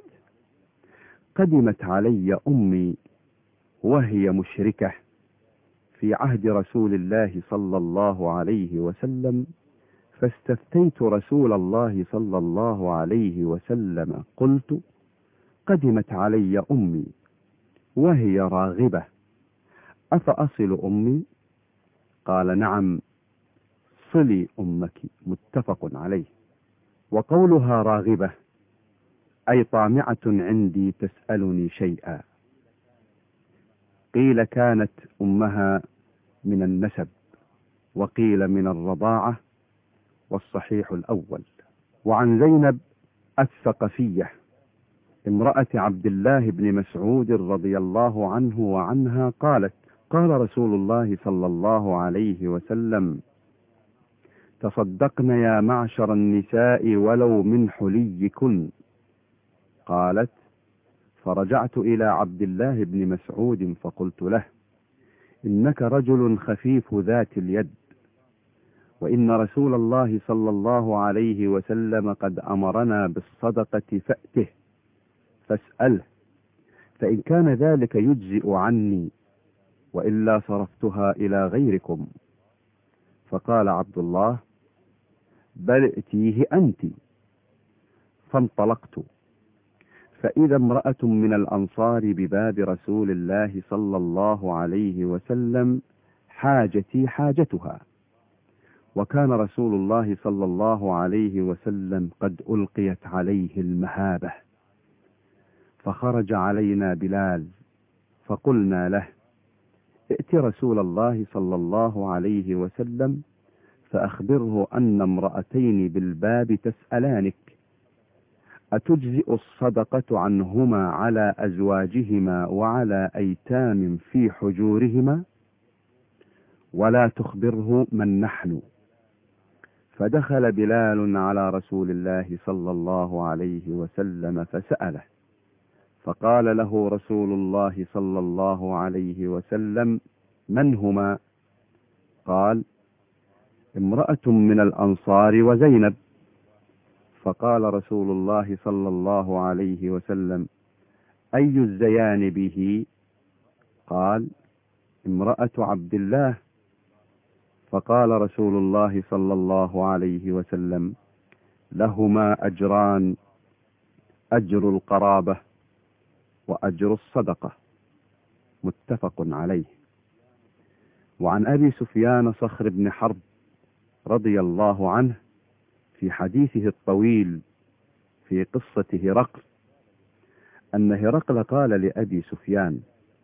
قدمت علي أمي وهي مشركة في عهد رسول الله صلى الله عليه وسلم، فاستفتيت رسول الله صلى الله عليه وسلم قلت: قدمت علي أمي وهي راغبة، أفأصل أمي؟ قال: نعم، صلي أمك. متفق عليه. وقولها راغبة أي طامعة عندي تسألني شيئا. قيل كانت أمها من النسب، وقيل من الرضاعة، والصحيح الأول. وعن زينب الثقفية امرأة عبد الله بن مسعود رضي الله عنه وعنها قالت: قال رسول الله صلى الله عليه وسلم: تصدقن يا معشر النساء ولو من حليكن. قالت: فرجعت إلى عبد الله بن مسعود فقلت له: إنك رجل خفيف ذات اليد، وإن رسول الله صلى الله عليه وسلم قد أمرنا بالصدقة فأته فاسأله، فإن كان ذلك يجزئ عني، وإلا صرفتها إلى غيركم. فقال عبد الله: بل ائتيه أنت. فانطلقت، فإذا امرأة من الأنصار بباب رسول الله صلى الله عليه وسلم حاجتي حاجتها، وكان رسول الله صلى الله عليه وسلم قد ألقيت عليه المهابة، فخرج علينا بلال فقلنا له: ائت رسول الله صلى الله عليه وسلم فأخبره أن امرأتين بالباب تسألانك، أتجزئ الصدقة عنهما على أزواجهما وعلى أيتام في حجورهما؟ ولا تخبره من نحن. فدخل بلال على رسول الله صلى الله عليه وسلم فسأله، فقال له رسول الله صلى الله عليه وسلم: من هما؟ قال: امرأة من الأنصار وزينب. فقال رسول الله صلى الله عليه وسلم: أي الزيان به؟ قال: امرأة عبد الله. فقال رسول الله صلى الله عليه وسلم: لهما أجران، أجر القرابة وأجر الصدقة. متفق عليه. وعن أبي سفيان صخر بن حرب رضي الله عنه في حديثه الطويل في قصة هرقل أن هرقل قال لأبي سفيان: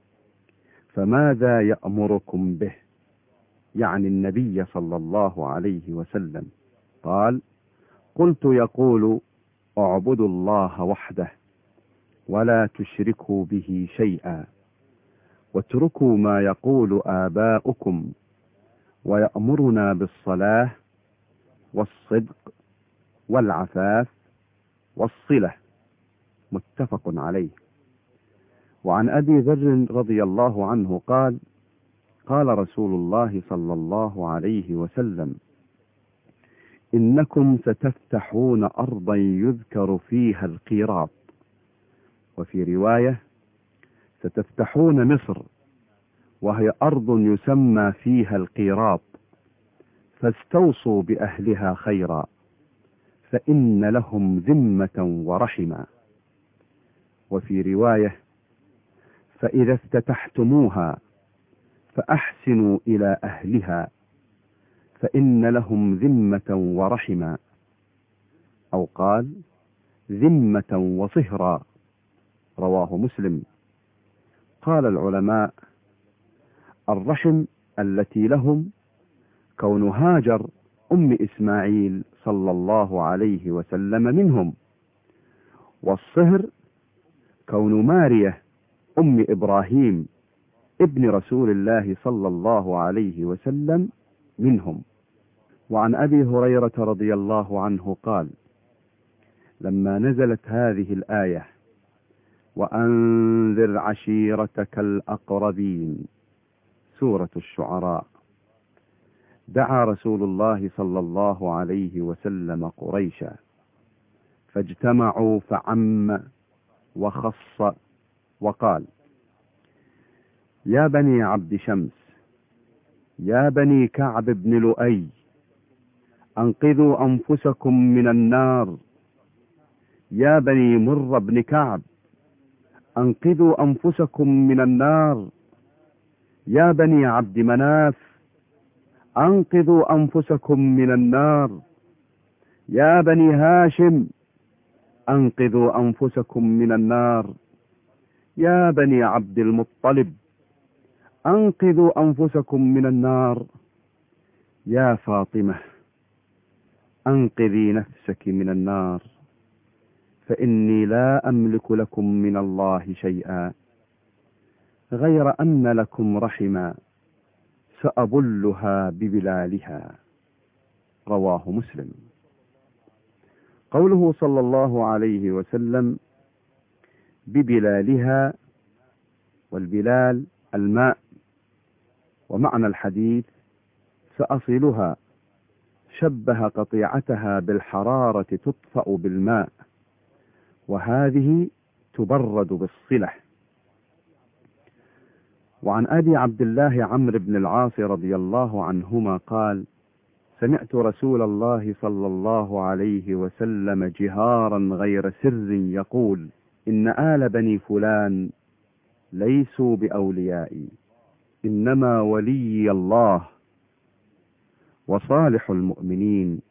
فماذا يأمركم به؟ يعني النبي صلى الله عليه وسلم. قال: قلت: يقول اعبدوا الله وحده ولا تشركوا به شيئا واتركوا ما يقول آباؤكم ويأمرنا بالصلاة والصدق والعفاف والصلة. متفق عليه. وعن أبي ذر رضي الله عنه قال: قال رسول الله صلى الله عليه وسلم: إنكم ستفتحون أرضا يذكر فيها القيراط. وفي رواية: ستفتحون مصر وهي أرض يسمى فيها القيراط، فاستوصوا بأهلها خيرا فإن لهم ذمة ورحما. وفي رواية: فإذا افتتحتموها فأحسنوا إلى أهلها فإن لهم ذمة ورحما، أو قال: ذمة وصهرا. رواه مسلم. قال العلماء: الرحم التي لهم كون هاجر أم إسماعيل صلى الله عليه وسلم منهم، والصهر كون مارية أم إبراهيم ابن رسول الله صلى الله عليه وسلم منهم. وعن أبي هريرة رضي الله عنه قال: لما نزلت هذه الآية: وأنذر عشيرتك الأقربين، سورة الشعراء، دعا رسول الله صلى الله عليه وسلم قريشا، فاجتمعوا فعم وخص وقال: يا بني عبد شمس، يا بني كعب بن لؤي، أنقذوا أنفسكم من النار. يا بني مر بن كعب، أنقذوا أنفسكم من النار. يا بني عبد مناف، أنقذوا أنفسكم من النار. يا بني هاشم، أنقذوا أنفسكم من النار. يا بني عبد المطلب، أنقذوا أنفسكم من النار. يا فاطمة، أنقذي نفسك من النار، فإني لا أملك لكم من الله شيئا غير أن لكم رحما سأبلها ببلالها. رواه مسلم. قوله صلى الله عليه وسلم ببلالها، والبلال الماء، ومعنى الحديث سأصلها، شبه قطيعتها بالحرارة تطفأ بالماء، وهذه تبرد بالصلة. وعن أبي عبد الله عمرو بن العاص رضي الله عنهما قال: سمعت رسول الله صلى الله عليه وسلم جهارا غير سر يقول: إن آل بني فلان ليسوا بأوليائي، إنما ولي الله وصالح المؤمنين،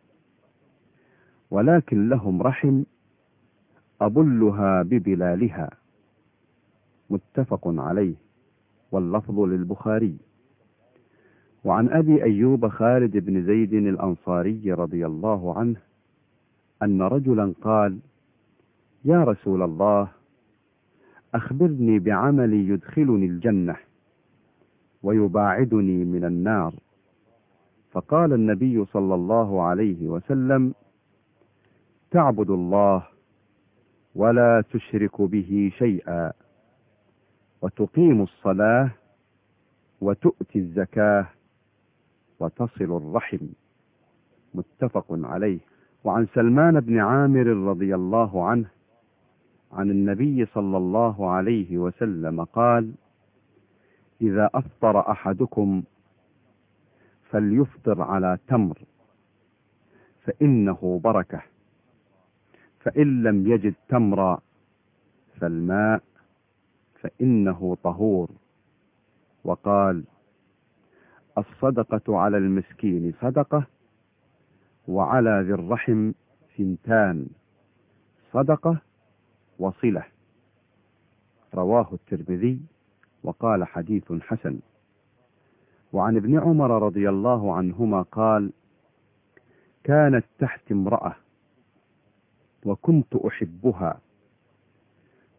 ولكن لهم رحم أبلها ببلالها. متفق عليه، واللفظ للبخاري. وعن أبي أيوب خالد بن زيد الأنصاري رضي الله عنه أن رجلا قال: يا رسول الله، أخبرني بعمل يدخلني الجنة ويباعدني من النار. فقال النبي صلى الله عليه وسلم: تعبد الله ولا تشرك به شيئا، وتقيم الصلاة، وتؤتي الزكاة، وتصل الرحم. متفق عليه. وعن سلمان بن عامر رضي الله عنه عن النبي صلى الله عليه وسلم قال: إذا أفطر أحدكم فليفطر على تمر فإنه بركة، فإن لم يجد تمرا فالماء فإنه طهور. وقال: الصدقة على المسكين صدقة، وعلى ذي الرحم ثنتان، صدقة وصلة. رواه الترمذي وقال حديث حسن. وعن ابن عمر رضي الله عنهما قال: كانت تحت امرأة وكنت أحبها،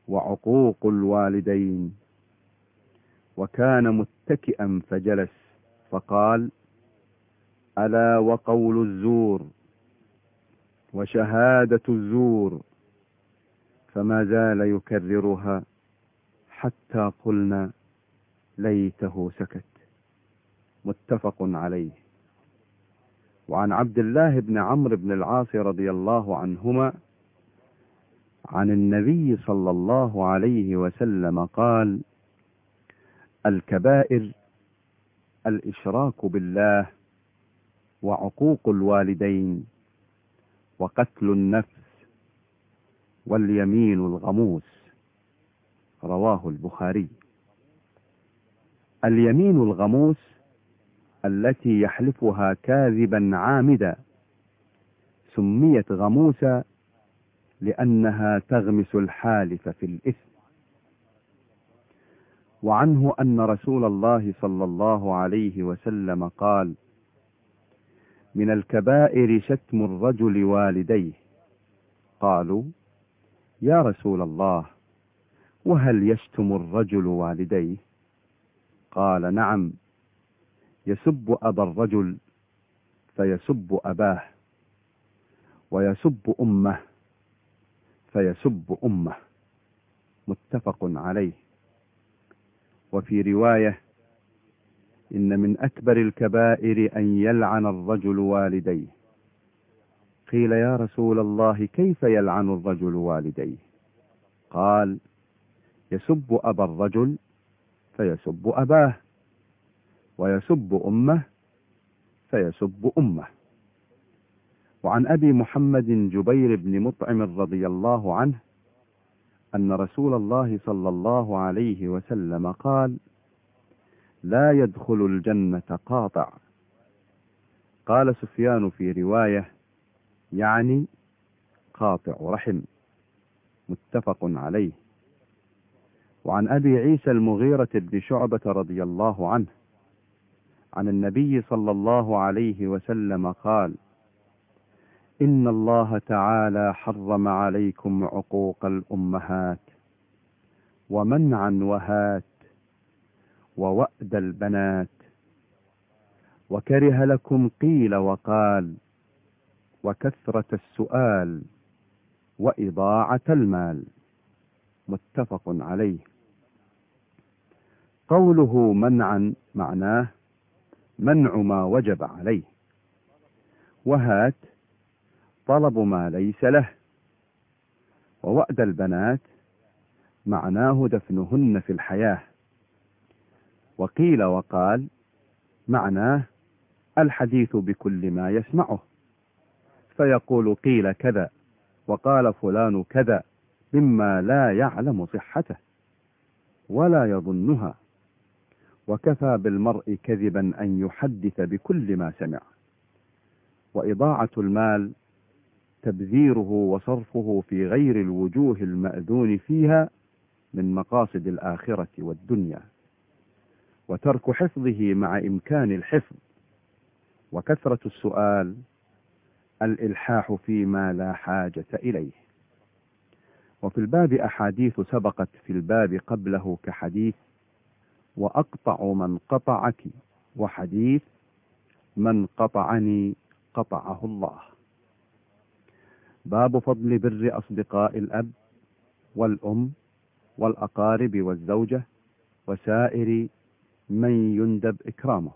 وعقوق الوالدين. وكان متكئا فجلس فقال: ألا وقول الزور وشهادة الزور. فما زال يكررها حتى قلنا ليته سكت. متفق عليه. وعن عبد الله بن عمرو بن العاص رضي الله عنهما عن النبي صلى الله عليه وسلم قال: الكبائر الإشراك بالله، وعقوق الوالدين، وقتل النفس، واليمين الغموس. رواه البخاري. اليمين الغموس التي يحلفها كاذبا عامدا سميت غموسا لأنها تغمس الحالف في الإثم. وعنه أن رسول الله صلى الله عليه وسلم قال: من الكبائر شتم الرجل والديه. قالوا: يا رسول الله، وهل يشتم الرجل والديه؟ قال: نعم، يسب أبا الرجل فيسب أباه، ويسب أمه فيسب أمه. متفق عليه. وفي رواية: إن من أكبر الكبائر أن يلعن الرجل والديه. قيل: يا رسول الله، كيف يلعن الرجل والديه؟ قال: يسب أبا الرجل فيسب أباه، ويسب أمه فيسب أمه. وعن أبي محمد جبير بن مطعم رضي الله عنه أن رسول الله صلى الله عليه وسلم قال: لا يدخل الجنة قاطع. قال سفيان في رواية: يعني قاطع رحم. متفق عليه. وعن أبي عيسى المغيرة بن شعبة رضي الله عنه عن النبي صلى الله عليه وسلم قال: إن الله تعالى حرم عليكم عقوق الأمهات، ومنعا وهات، ووأد البنات، وكره لكم قيل وقال، وكثرة السؤال، وإضاعة المال. متفق عليه. قوله منعا معناه منع ما وجب عليه، وهات طلب ما ليس له، ووأد البنات معناه دفنهن في الحياة، وقيل وقال معناه الحديث بكل ما يسمعه، فيقول قيل كذا وقال فلان كذا مما لا يعلم صحته ولا يظنها، وكفى بالمرء كذبا أن يحدث بكل ما سمع. وإضاعة المال تبذيره وصرفه في غير الوجوه المأذون فيها من مقاصد الآخرة والدنيا، وترك حفظه مع إمكان الحفظ. وكثرة السؤال الإلحاح فيما لا حاجة إليه. وفي الباب أحاديث سبقت في الباب قبله كحديث وأقطع من قطعك، وحديث من قطعني قطعه الله. باب فضل بر أصدقاء الأب والأم والأقارب والزوجة وسائر من يندب إكرامه.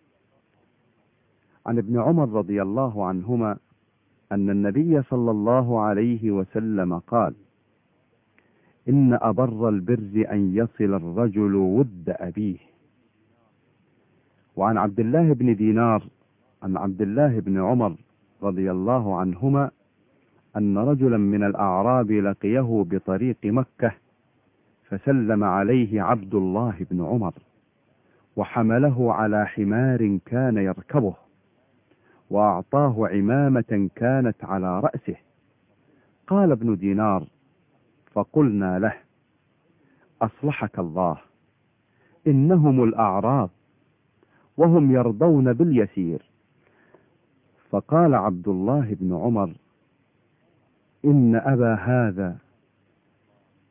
عن ابن عمر رضي الله عنهما أن النبي صلى الله عليه وسلم قال: إن أبر البر أن يصل الرجل ود أبيه. وعن عبد الله بن دينار عن عبد الله بن عمر رضي الله عنهما أن رجلا من الأعراب لقيه بطريق مكة، فسلم عليه عبد الله بن عمر، وحمله على حمار كان يركبه، وأعطاه عمامة كانت على رأسه. قال ابن دينار: فقلنا له: أصلحك الله، إنهم الأعراب وهم يرضون باليسير. فقال عبد الله بن عمر: إن أبا هذا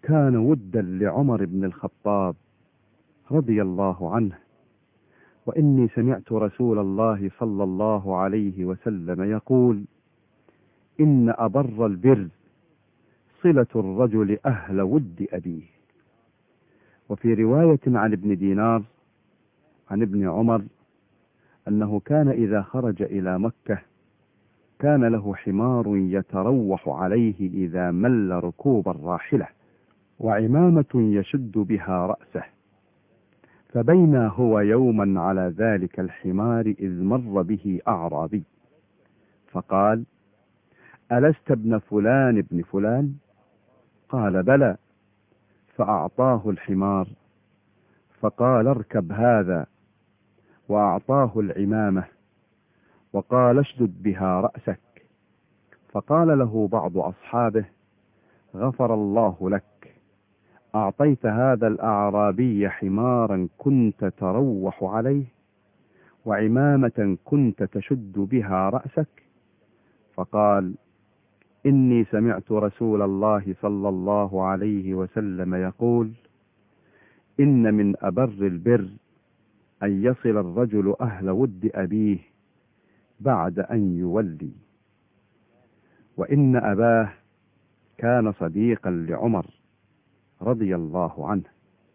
كان ودا لعمر بن الخطاب رضي الله عنه. وإني سمعت رسول الله صلى الله عليه وسلم يقول: إن أبر البر صلة الرجل أهل ود أبيه. وفي رواية عن ابن دينار عن ابن عمر أنه كان إذا خرج إلى مكة كان له حمار يتروح عليه إذا مل ركوب الراحلة، وعمامة يشد بها رأسه. فبينا هو يوما على ذلك الحمار إذ مر به أعرابي فقال: ألست ابن فلان ابن فلان؟ قال: بلى. فأعطاه الحمار فقال: اركب هذا، وأعطاه العمامة وقال: اشدد بها رأسك. فقال له بعض أصحابه: غفر الله لك، أعطيت هذا الأعرابي حمارا كنت تروح عليه وعمامة كنت تشد بها رأسك؟ فقال: إني سمعت رسول الله صلى الله عليه وسلم يقول: إن من أبر البر أن يصل الرجل أهل ود أبيه بعد أن يولي. وإن أباه كان صديقا لعمر رضي الله عنه.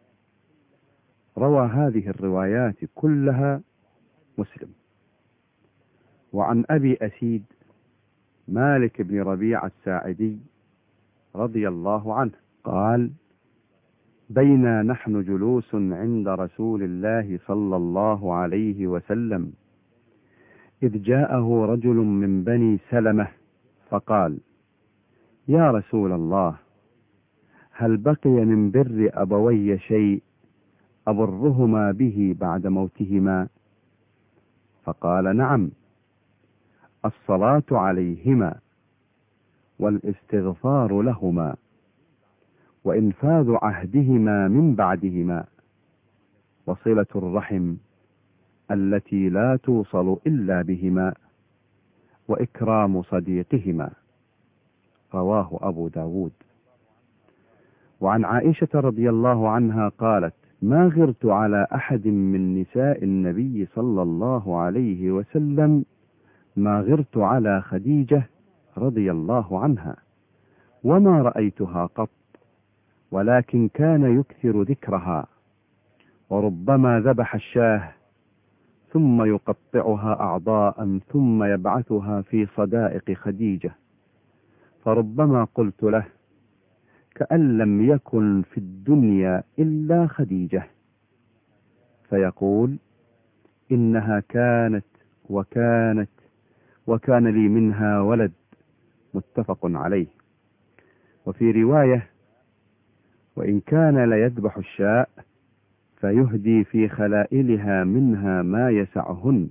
روى هذه الروايات كلها مسلم. وعن أبي أسيد مالك بن ربيع الساعدي رضي الله عنه قال: بينا نحن جلوس عند رسول الله صلى الله عليه وسلم إذ جاءه رجل من بني سلمة فقال: يا رسول الله، هل بقي من بر أبوي شيء أبرهما به بعد موتهما؟ فقال: نعم، الصلاة عليهما والاستغفار لهما وإنفاذ عهدهما من بعدهما وصلة الرحم التي لا توصل إلا بهما وإكرام صديقهما. رواه أبو داود. وعن عائشة رضي الله عنها قالت: ما غرت على أحد من نساء النبي صلى الله عليه وسلم ما غرت على خديجة رضي الله عنها، وما رأيتها قط، ولكن كان يكثر ذكرها، وربما ذبح الشاه ثم يقطعها أعضاء ثم يبعثها في صدائق خديجة، فربما قلت له: كأن لم يكن في الدنيا إلا خديجة، فيقول: إنها كانت وكانت وكان لي منها ولد. متفق عليه. وفي رواية: وإن كان ليذبح الشاء فيهدي في خلائلها منها ما يسعهن.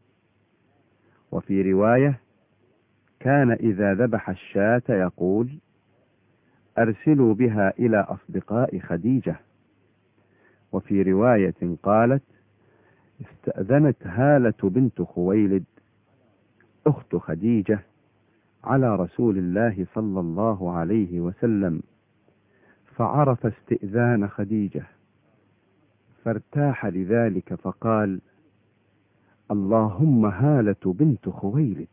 وفي رواية: كان إذا ذبح الشاة يقول: أرسلوا بها إلى أصدقاء خديجة. وفي رواية قالت: استأذنت هالة بنت خويلد أخت خديجة على رسول الله صلى الله عليه وسلم، فعرف استئذان خديجة فارتاح لذلك فقال: اللهم هالة بنت خويلد.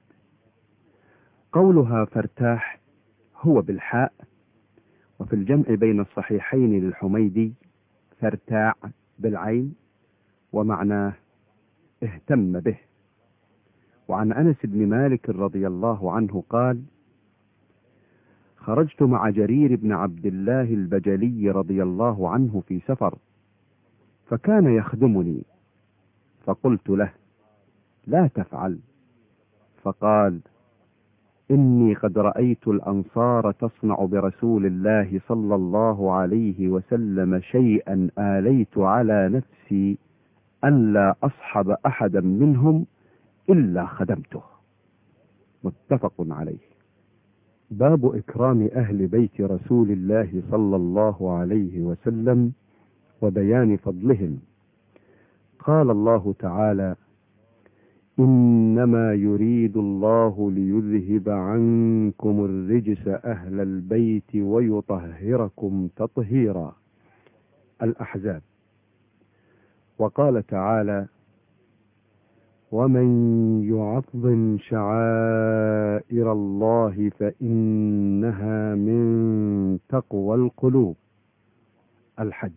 قولها فارتاح هو بالحاء، وفي الجمع بين الصحيحين للحميدي فارتاع بالعين، ومعناه اهتم به. وعن أنس بن مالك رضي الله عنه قال: خرجت مع جرير بن عبد الله البجلي رضي الله عنه في سفر، فكان يخدمني، فقلت له: لا تفعل. فقال: إني قد رأيت الأنصار تصنع برسول الله صلى الله عليه وسلم شيئا آليت على نفسي أن لا أصحب أحدا منهم إلا خدمته. متفق عليه. باب إكرام أهل بيت رسول الله صلى الله عليه وسلم وبيان فضلهم. قال الله تعالى: إنما يريد الله ليذهب عنكم الرجس أهل البيت ويطهركم تطهيرا. الأحزاب. وقال تعالى: ومن يعظم شعائر الله فإنها من تقوى القلوب. الحج.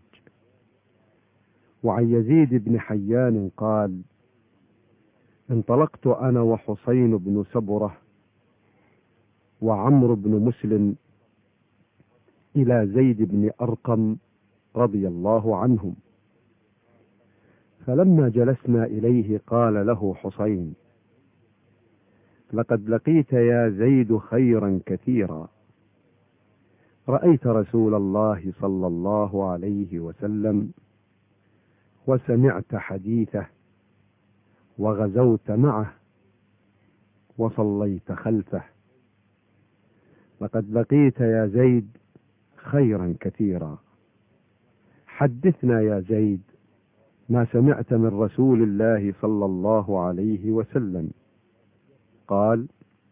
وعن يزيد بن حيان قال: انطلقت أنا وحسين بن سبرة وعمرو بن مسلم إلى زيد بن أرقم رضي الله عنهم، فلما جلسنا إليه قال له حسين: لقد لقيت يا زيد خيرا كثيرا، رأيت رسول الله صلى الله عليه وسلم وسمعت حديثه وغزوت معه وصليت خلفه. لقد لقيت يا زيد خيرا كثيرا، حدثنا يا زيد ما سمعت من رسول الله صلى الله عليه وسلم. قال: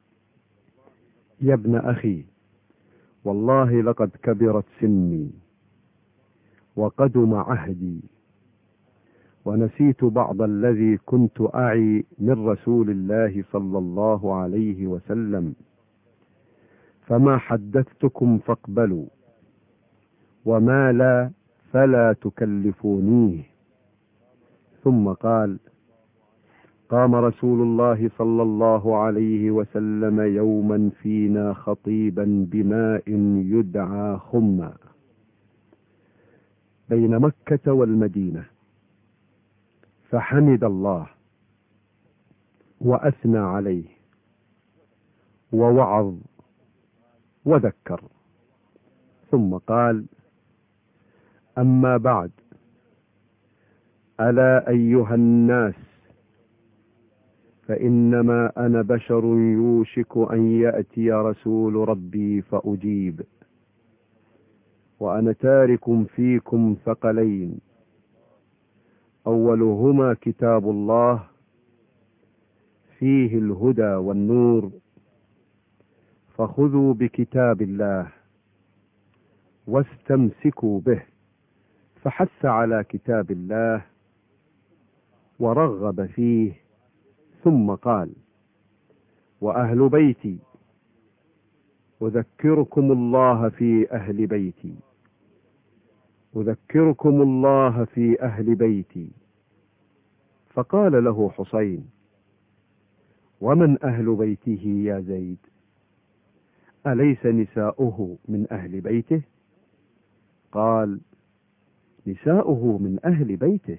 يا ابن أخي، والله لقد كبرت سني وقدم عهدي، ونسيت بعض الذي كنت أعي من رسول الله صلى الله عليه وسلم، فما حدثتكم فاقبلوا، وما لا فلا تكلفونيه. ثم قال: قام رسول الله صلى الله عليه وسلم يوما فينا خطيبا بماء يدعى خما بين مكة والمدينة، فحمد الله وأثنى عليه ووعظ وذكر، ثم قال: أما بعد، ألا أيها الناس، فإنما أنا بشر يوشك أن يأتي رسول ربي فأجيب، وأنا تارك فيكم ثقلين، أولهما كتاب الله فيه الهدى والنور، فخذوا بكتاب الله واستمسكوا به، فحث على كتاب الله ورغب فيه، ثم قال: وأهل بيتي، أذكركم الله في أهل بيتي، أذكركم الله في أهل بيتي. فقال له حسين: ومن أهل بيته يا زيد؟ أليس نساؤه من أهل بيته؟ قال: نساؤه من أهل بيته،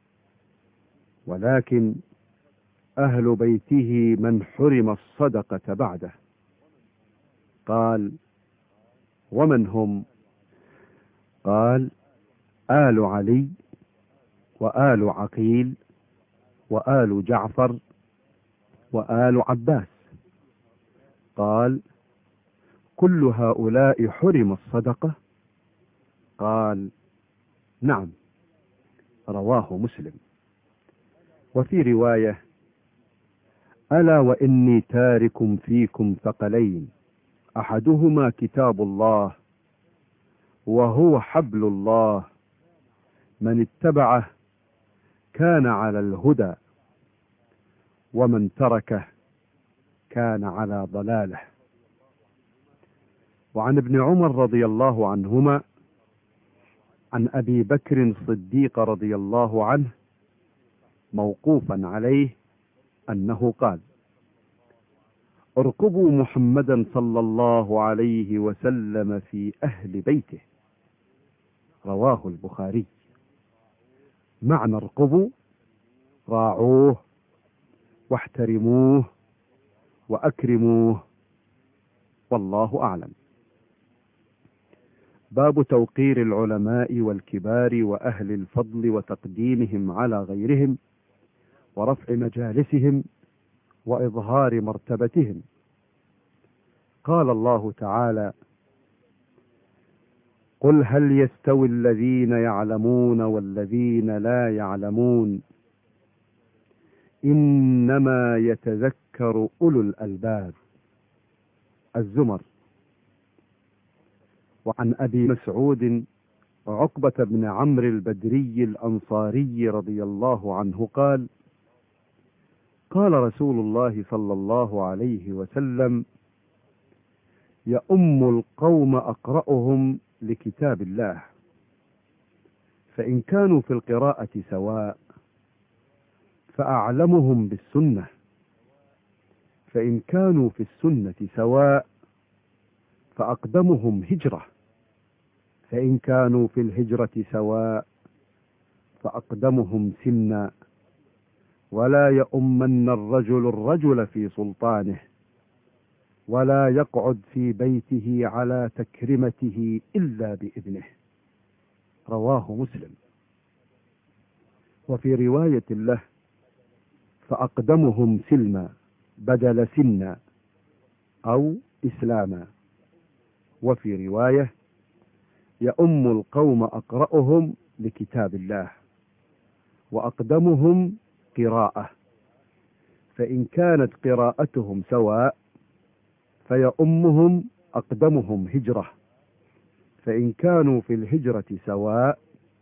ولكن أهل بيته من حرم الصدقة بعده. قال: ومن هم؟ قال: آل علي وآل عقيل وآل جعفر وآل عباس. قال: كل هؤلاء حرم الصدقة؟ قال: نعم. رواه مسلم. وفي رواية: ألا وإني تارك فيكم ثقلين، أحدهما كتاب الله وهو حبل الله، من اتبعه كان على الهدى، ومن تركه كان على ضلاله. وعن ابن عمر رضي الله عنهما عن أبي بكر الصديق رضي الله عنه موقوفا عليه أنه قال: ارقبوا محمدا صلى الله عليه وسلم في أهل بيته. رواه البخاري. معنى ارقبوا: راعوه واحترموه وأكرموه، والله أعلم. باب توقير العلماء والكبار وأهل الفضل وتقديمهم على غيرهم، ورفع مجالسهم وإظهار مرتبتهم. قال الله تعالى: قل هل يستوي الذين يعلمون والذين لا يعلمون، إنما يتذكر أولو الألباب. الزمر. وعن أبي مسعود عقبة بن عمرو البدري الأنصاري رضي الله عنه قال: قال رسول الله صلى الله عليه وسلم: يؤم القوم أقرأهم لكتاب الله، فإن كانوا في القراءة سواء فأعلمهم بالسنة، فإن كانوا في السنة سواء فأقدمهم هجرة، فإن كانوا في الهجرة سواء فأقدمهم سنا، ولا يؤمن الرجل في سلطانه، ولا يقعد في بيته على تكرمته إلا بإذنه. رواه مسلم. وفي رواية له: فأقدمهم سلما بدل سنا أو إسلاما. وفي رواية: يؤم القوم أقرأهم لكتاب الله، وأقدمهم قراءة، فإن كانت قراءتهم سواء فيؤمهم أقدمهم هجرة، فإن كانوا في الهجرة سواء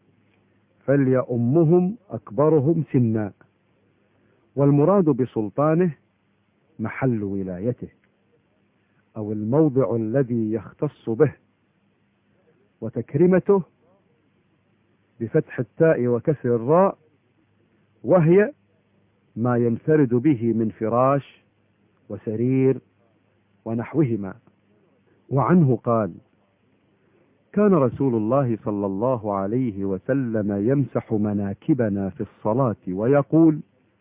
فليؤمهم أكبرهم سنا. والمراد بسلطانه محل ولايته، أو الموضع الذي يختص به. وتكرمته بفتح التاء وكسر الراء، وهي ما ينفرد به من فراش وسرير ونحوهما. وعنه قال: كان رسول الله صلى الله عليه وسلم يمسح مناكبنا في الصلاة ويقول: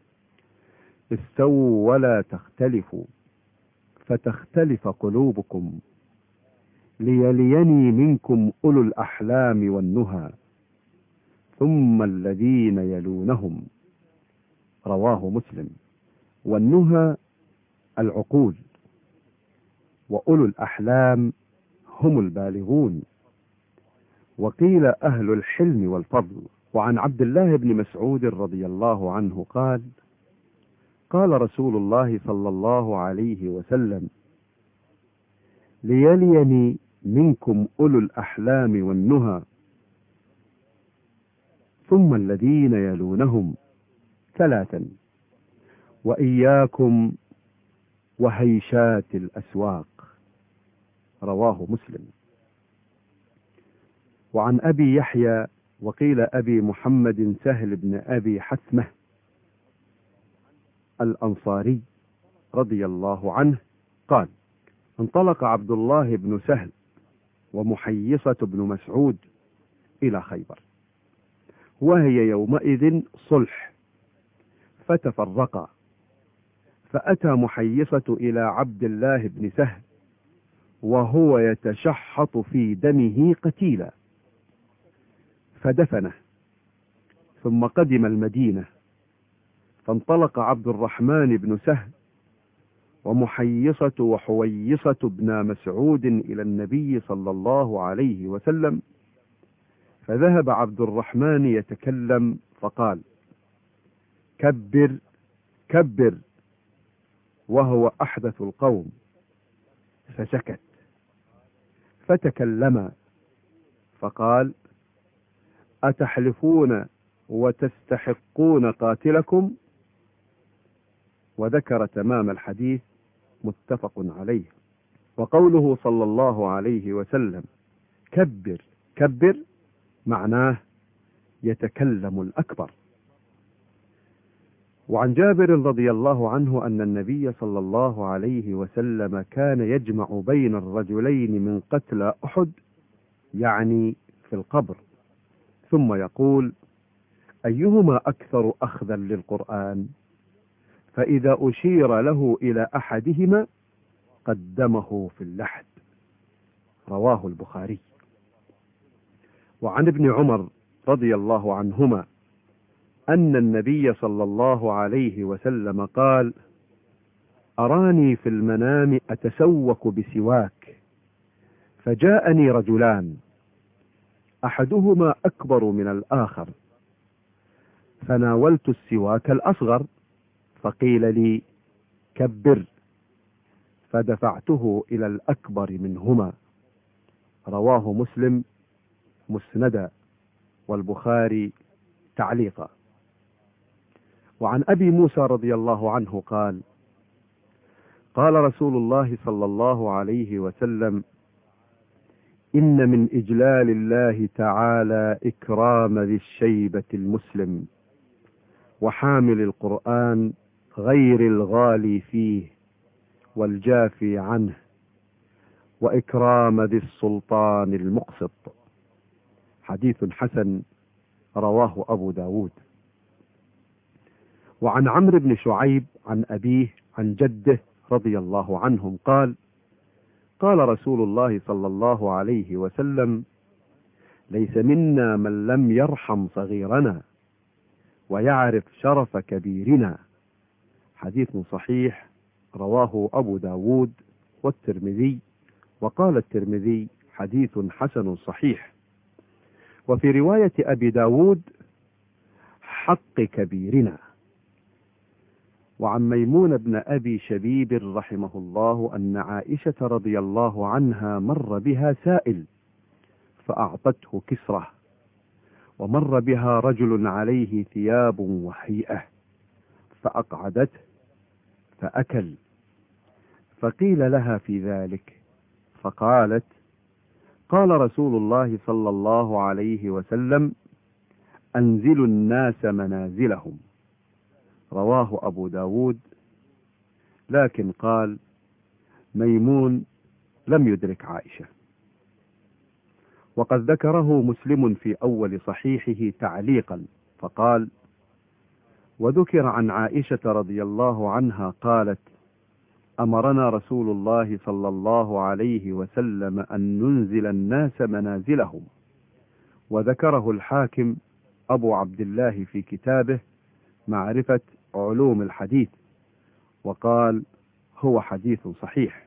استووا ولا تختلفوا فتختلف قلوبكم، ليليني منكم أولو الأحلام والنهى، ثم الذين يلونهم. رواه مسلم. والنهى العقول، وأولو الأحلام هم البالغون، وقيل أهل الحلم والفضل. وعن عبد الله بن مسعود رضي الله عنه قال: قال رسول الله صلى الله عليه وسلم: ليليني منكم أولو الأحلام والنهى، ثم الذين يلونهم، ثلاثا: وإياكم وهيشات الأسواق. رواه مسلم. وعن أبي يحيى وقيل أبي محمد سهل بن أبي حثمة الأنصاري رضي الله عنه قال: انطلق عبد الله بن سهل ومحيصة بن مسعود إلى خيبر، وهي يومئذ صلح، فتفرقا، فأتى محيصة إلى عبد الله بن سهل وهو يتشحط في دمه قتيلا، فدفنه، ثم قدم المدينة، فانطلق عبد الرحمن بن سهل ومحيصة وحويصة بن مسعود إلى النبي صلى الله عليه وسلم، فذهب عبد الرحمن يتكلم فقال: كبر كبر، وهو أحدث القوم، فسكت، فتكلم فقال: أتحلفون وتستحقون قاتلكم؟ وذكر تمام الحديث، متفق عليه. وقوله صلى الله عليه وسلم: كبر كبر، معناه يتكلم الأكبر. وعن جابر رضي الله عنه أن النبي صلى الله عليه وسلم كان يجمع بين الرجلين من قتلى أحد، يعني في القبر، ثم يقول: أيهما أكثر أخذا للقرآن؟ فإذا أشير له إلى أحدهما قدمه في اللحد. رواه البخاري. وعن ابن عمر رضي الله عنهما أن النبي صلى الله عليه وسلم قال: أراني في المنام أتسوك بسواك، فجاءني رجلان، أحدهما أكبر من الآخر، فناولت السواك الأصغر فقيل لي كبر، فدفعته إلى الأكبر منهما. رواه مسلم مسندا، والبخاري تعليقا. وعن أبي موسى رضي الله عنه قال: قال رسول الله صلى الله عليه وسلم: إن من إجلال الله تعالى إكرام ذي الشيبة المسلم، وحامل القرآن غير الغالي فيه والجافي عنه، وإكرام ذي السلطان المقسط. حديث حسن رواه أبو داود. وعن عمرو بن شعيب عن أبيه عن جده رضي الله عنهم قال: قال رسول الله صلى الله عليه وسلم: ليس منا من لم يرحم صغيرنا ويعرف شرف كبيرنا. حديث صحيح رواه أبو داود والترمذي، وقال الترمذي: حديث حسن صحيح. وفي رواية أبي داود: حق كبيرنا. وعن ميمون بن أبي شبيب رحمه الله أن عائشة رضي الله عنها مر بها سائل فأعطته كسرة، ومر بها رجل عليه ثياب وهيئة فأقعدته فأكل، فقيل لها في ذلك فقالت: قال رسول الله صلى الله عليه وسلم: أنزلوا الناس منازلهم. رواه أبو داود، لكن قال: ميمون لم يدرك عائشة. وقد ذكره مسلم في أول صحيحه تعليقا فقال: وذكر عن عائشة رضي الله عنها قالت: أمرنا رسول الله صلى الله عليه وسلم أن ننزل الناس منازلهم. وذكره الحاكم أبو عبد الله في كتابه معرفة علوم الحديث، وقال: هو حديث صحيح.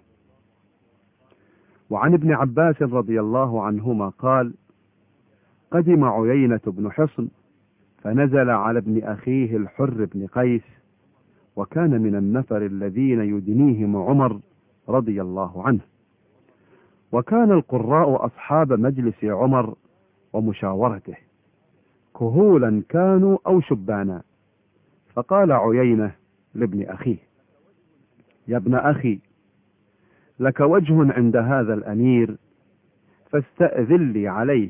وعن ابن عباس رضي الله عنهما قال: قدم عيينة بن حصن فنزل على ابن أخيه الحر بن قيس، وكان من النفر الذين يدنيهم عمر رضي الله عنه، وكان القراء أصحاب مجلس عمر ومشاورته، كهولا كانوا أو شبانا. فقال عيينة لابن أخيه: يا ابن أخي، لك وجه عند هذا الأمير، فاستأذن لي عليه.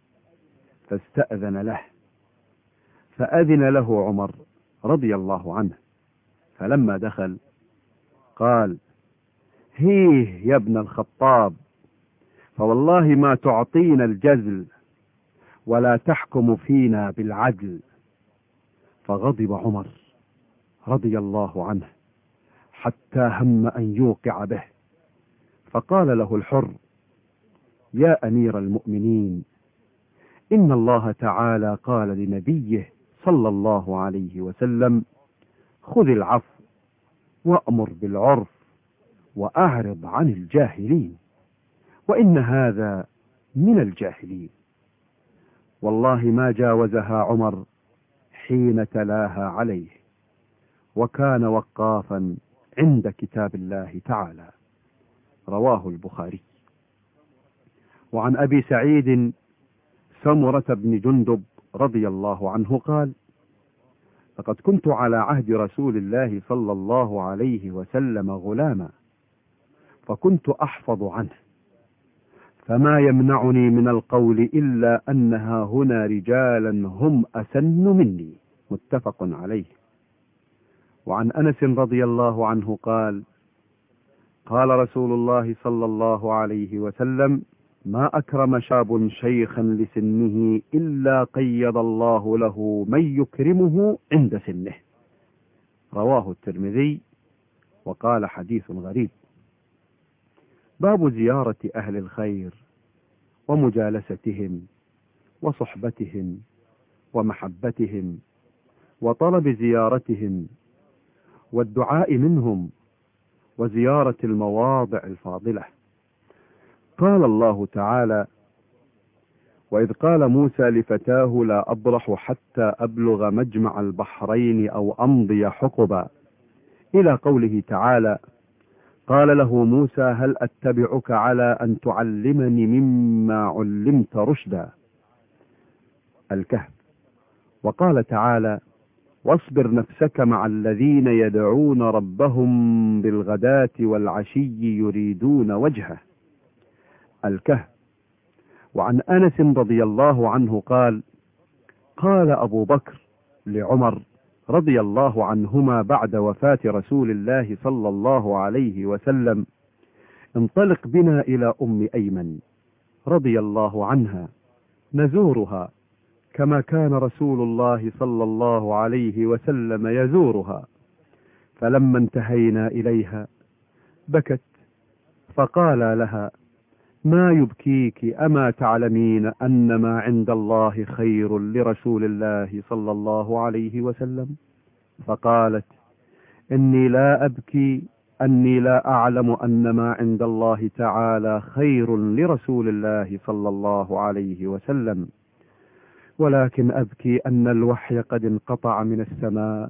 فاستأذن له، فأذن له عمر رضي الله عنه، فلما دخل قال: هيه يا ابن الخطاب، فوالله ما تعطينا الجزل ولا تحكم فينا بالعدل. فغضب عمر رضي الله عنه حتى هم أن يوقع به، فقال له الحر: يا أمير المؤمنين، إن الله تعالى قال لنبيه صلى الله عليه وسلم: خذ العفو وأمر بالعرف وأعرض عن الجاهلين، وإن هذا من الجاهلين. والله ما جاوزها عمر حين تلاها عليه، وكان وقافا عند كتاب الله تعالى. رواه البخاري. وعن أبي سعيد سمرة بن جندب رضي الله عنه قال: لقد كنت على عهد رسول الله صلى الله عليه وسلم غلاما، فكنت أحفظ عنه، فما يمنعني من القول إلا أنها هنا رجالا هم أسن مني. متفق عليه. وعن أنس رضي الله عنه قال: قال رسول الله صلى الله عليه وسلم: ما أكرم شاب شيخا لسنه إلا قيض الله له من يكرمه عند سنه. رواه الترمذي، وقال حديث غريب. باب زيارة أهل الخير ومجالستهم وصحبتهم ومحبتهم وطلب زيارتهم والدعاء منهم وزيارة المواضع الفاضلة. قال الله تعالى: وإذ قال موسى لفتاه لا أبرح حتى أبلغ مجمع البحرين أو أمضي حقبا، إلى قوله تعالى: قال له موسى: هل أتبعك على أن تعلمني مما علمت رشدا. الكهف. وقال تعالى: واصبر نفسك مع الذين يدعون ربهم بالغداة والعشي يريدون وجهه. الكهف. وعن أنس رضي الله عنه قال: قال أبو بكر لعمر رضي الله عنهما بعد وفاة رسول الله صلى الله عليه وسلم: انطلق بنا إلى أم أيمن رضي الله عنها نزورها كما كان رسول الله صلى الله عليه وسلم يزورها. فلما انتهينا إليها بكت، فقال لها: ما يبكيك؟ أما تعلمين أن ما عند الله خير لرسول الله صلى الله عليه وسلم؟ فقالت: إني لا أبكي أني لا أعلم أن ما عند الله تعالى خير لرسول الله صلى الله عليه وسلم، ولكن أبكي أن الوحي قد انقطع من السماء.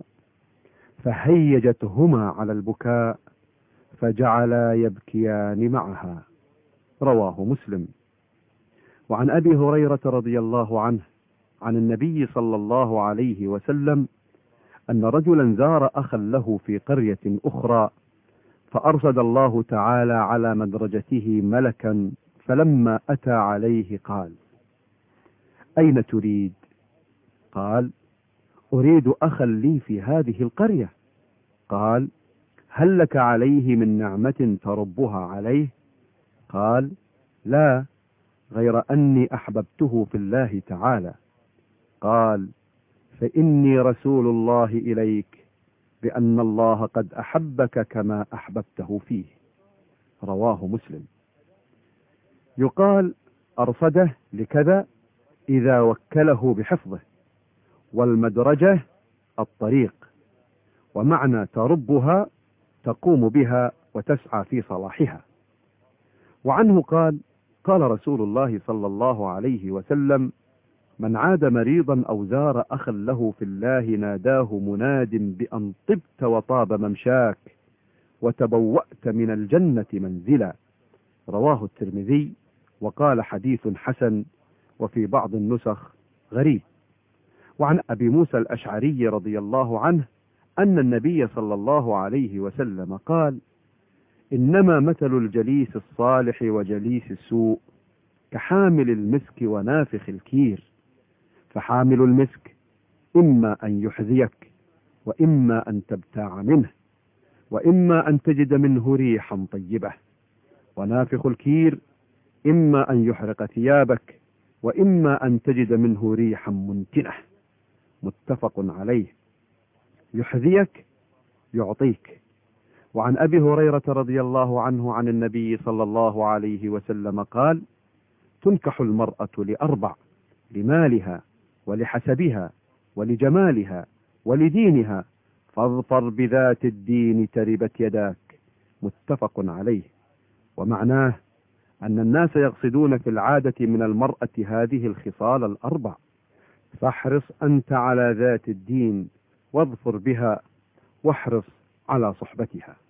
فهيجتهما على البكاء فجعلا يبكيان معها. رواه مسلم. وعن أبي هريرة رضي الله عنه عن النبي صلى الله عليه وسلم أن رجلا زار أخا له في قرية أخرى، فأرصد الله تعالى على مدرجته ملكا، فلما أتى عليه قال: أين تريد؟ قال: أريد أخا لي في هذه القرية. قال: هل لك عليه من نعمة تربها عليه؟ قال: لا، غير أني أحببته في الله تعالى. قال: فإني رسول الله إليك بأن الله قد أحبك كما أحببته فيه. رواه مسلم. يقال أرصده لكذا إذا وكله بحفظه، والمدرجة الطريق، ومعنى تربها تقوم بها وتسعى في صلاحها. وعنه قال: قال رسول الله صلى الله عليه وسلم: من عاد مريضا أو زار أخا له في الله ناداه مناد بأن طبت وطاب ممشاك وتبوأت من الجنة منزلا. رواه الترمذي، وقال: حديث حسن، وفي بعض النسخ غريب. وعن أبي موسى الأشعري رضي الله عنه أن النبي صلى الله عليه وسلم قال: إنما مثل الجليس الصالح وجليس السوء كحامل المسك ونافخ الكير، فحامل المسك إما أن يحذيك، وإما أن تبتاع منه، وإما أن تجد منه ريحا طيبة، ونافخ الكير إما أن يحرق ثيابك، وإما أن تجد منه ريحا منتنة. متفق عليه. يحذيك يعطيك. وعن أبي هريرة رضي الله عنه عن النبي صلى الله عليه وسلم قال: تنكح المرأة لأربع: لمالها ولحسبها ولجمالها ولدينها، فاظفر بذات الدين تربت يداك. متفق عليه. ومعناه أن الناس يقصدون في العادة من المرأة هذه الخصال الأربع، فاحرص أنت على ذات الدين واظفر بها، واحرص على صحبتها.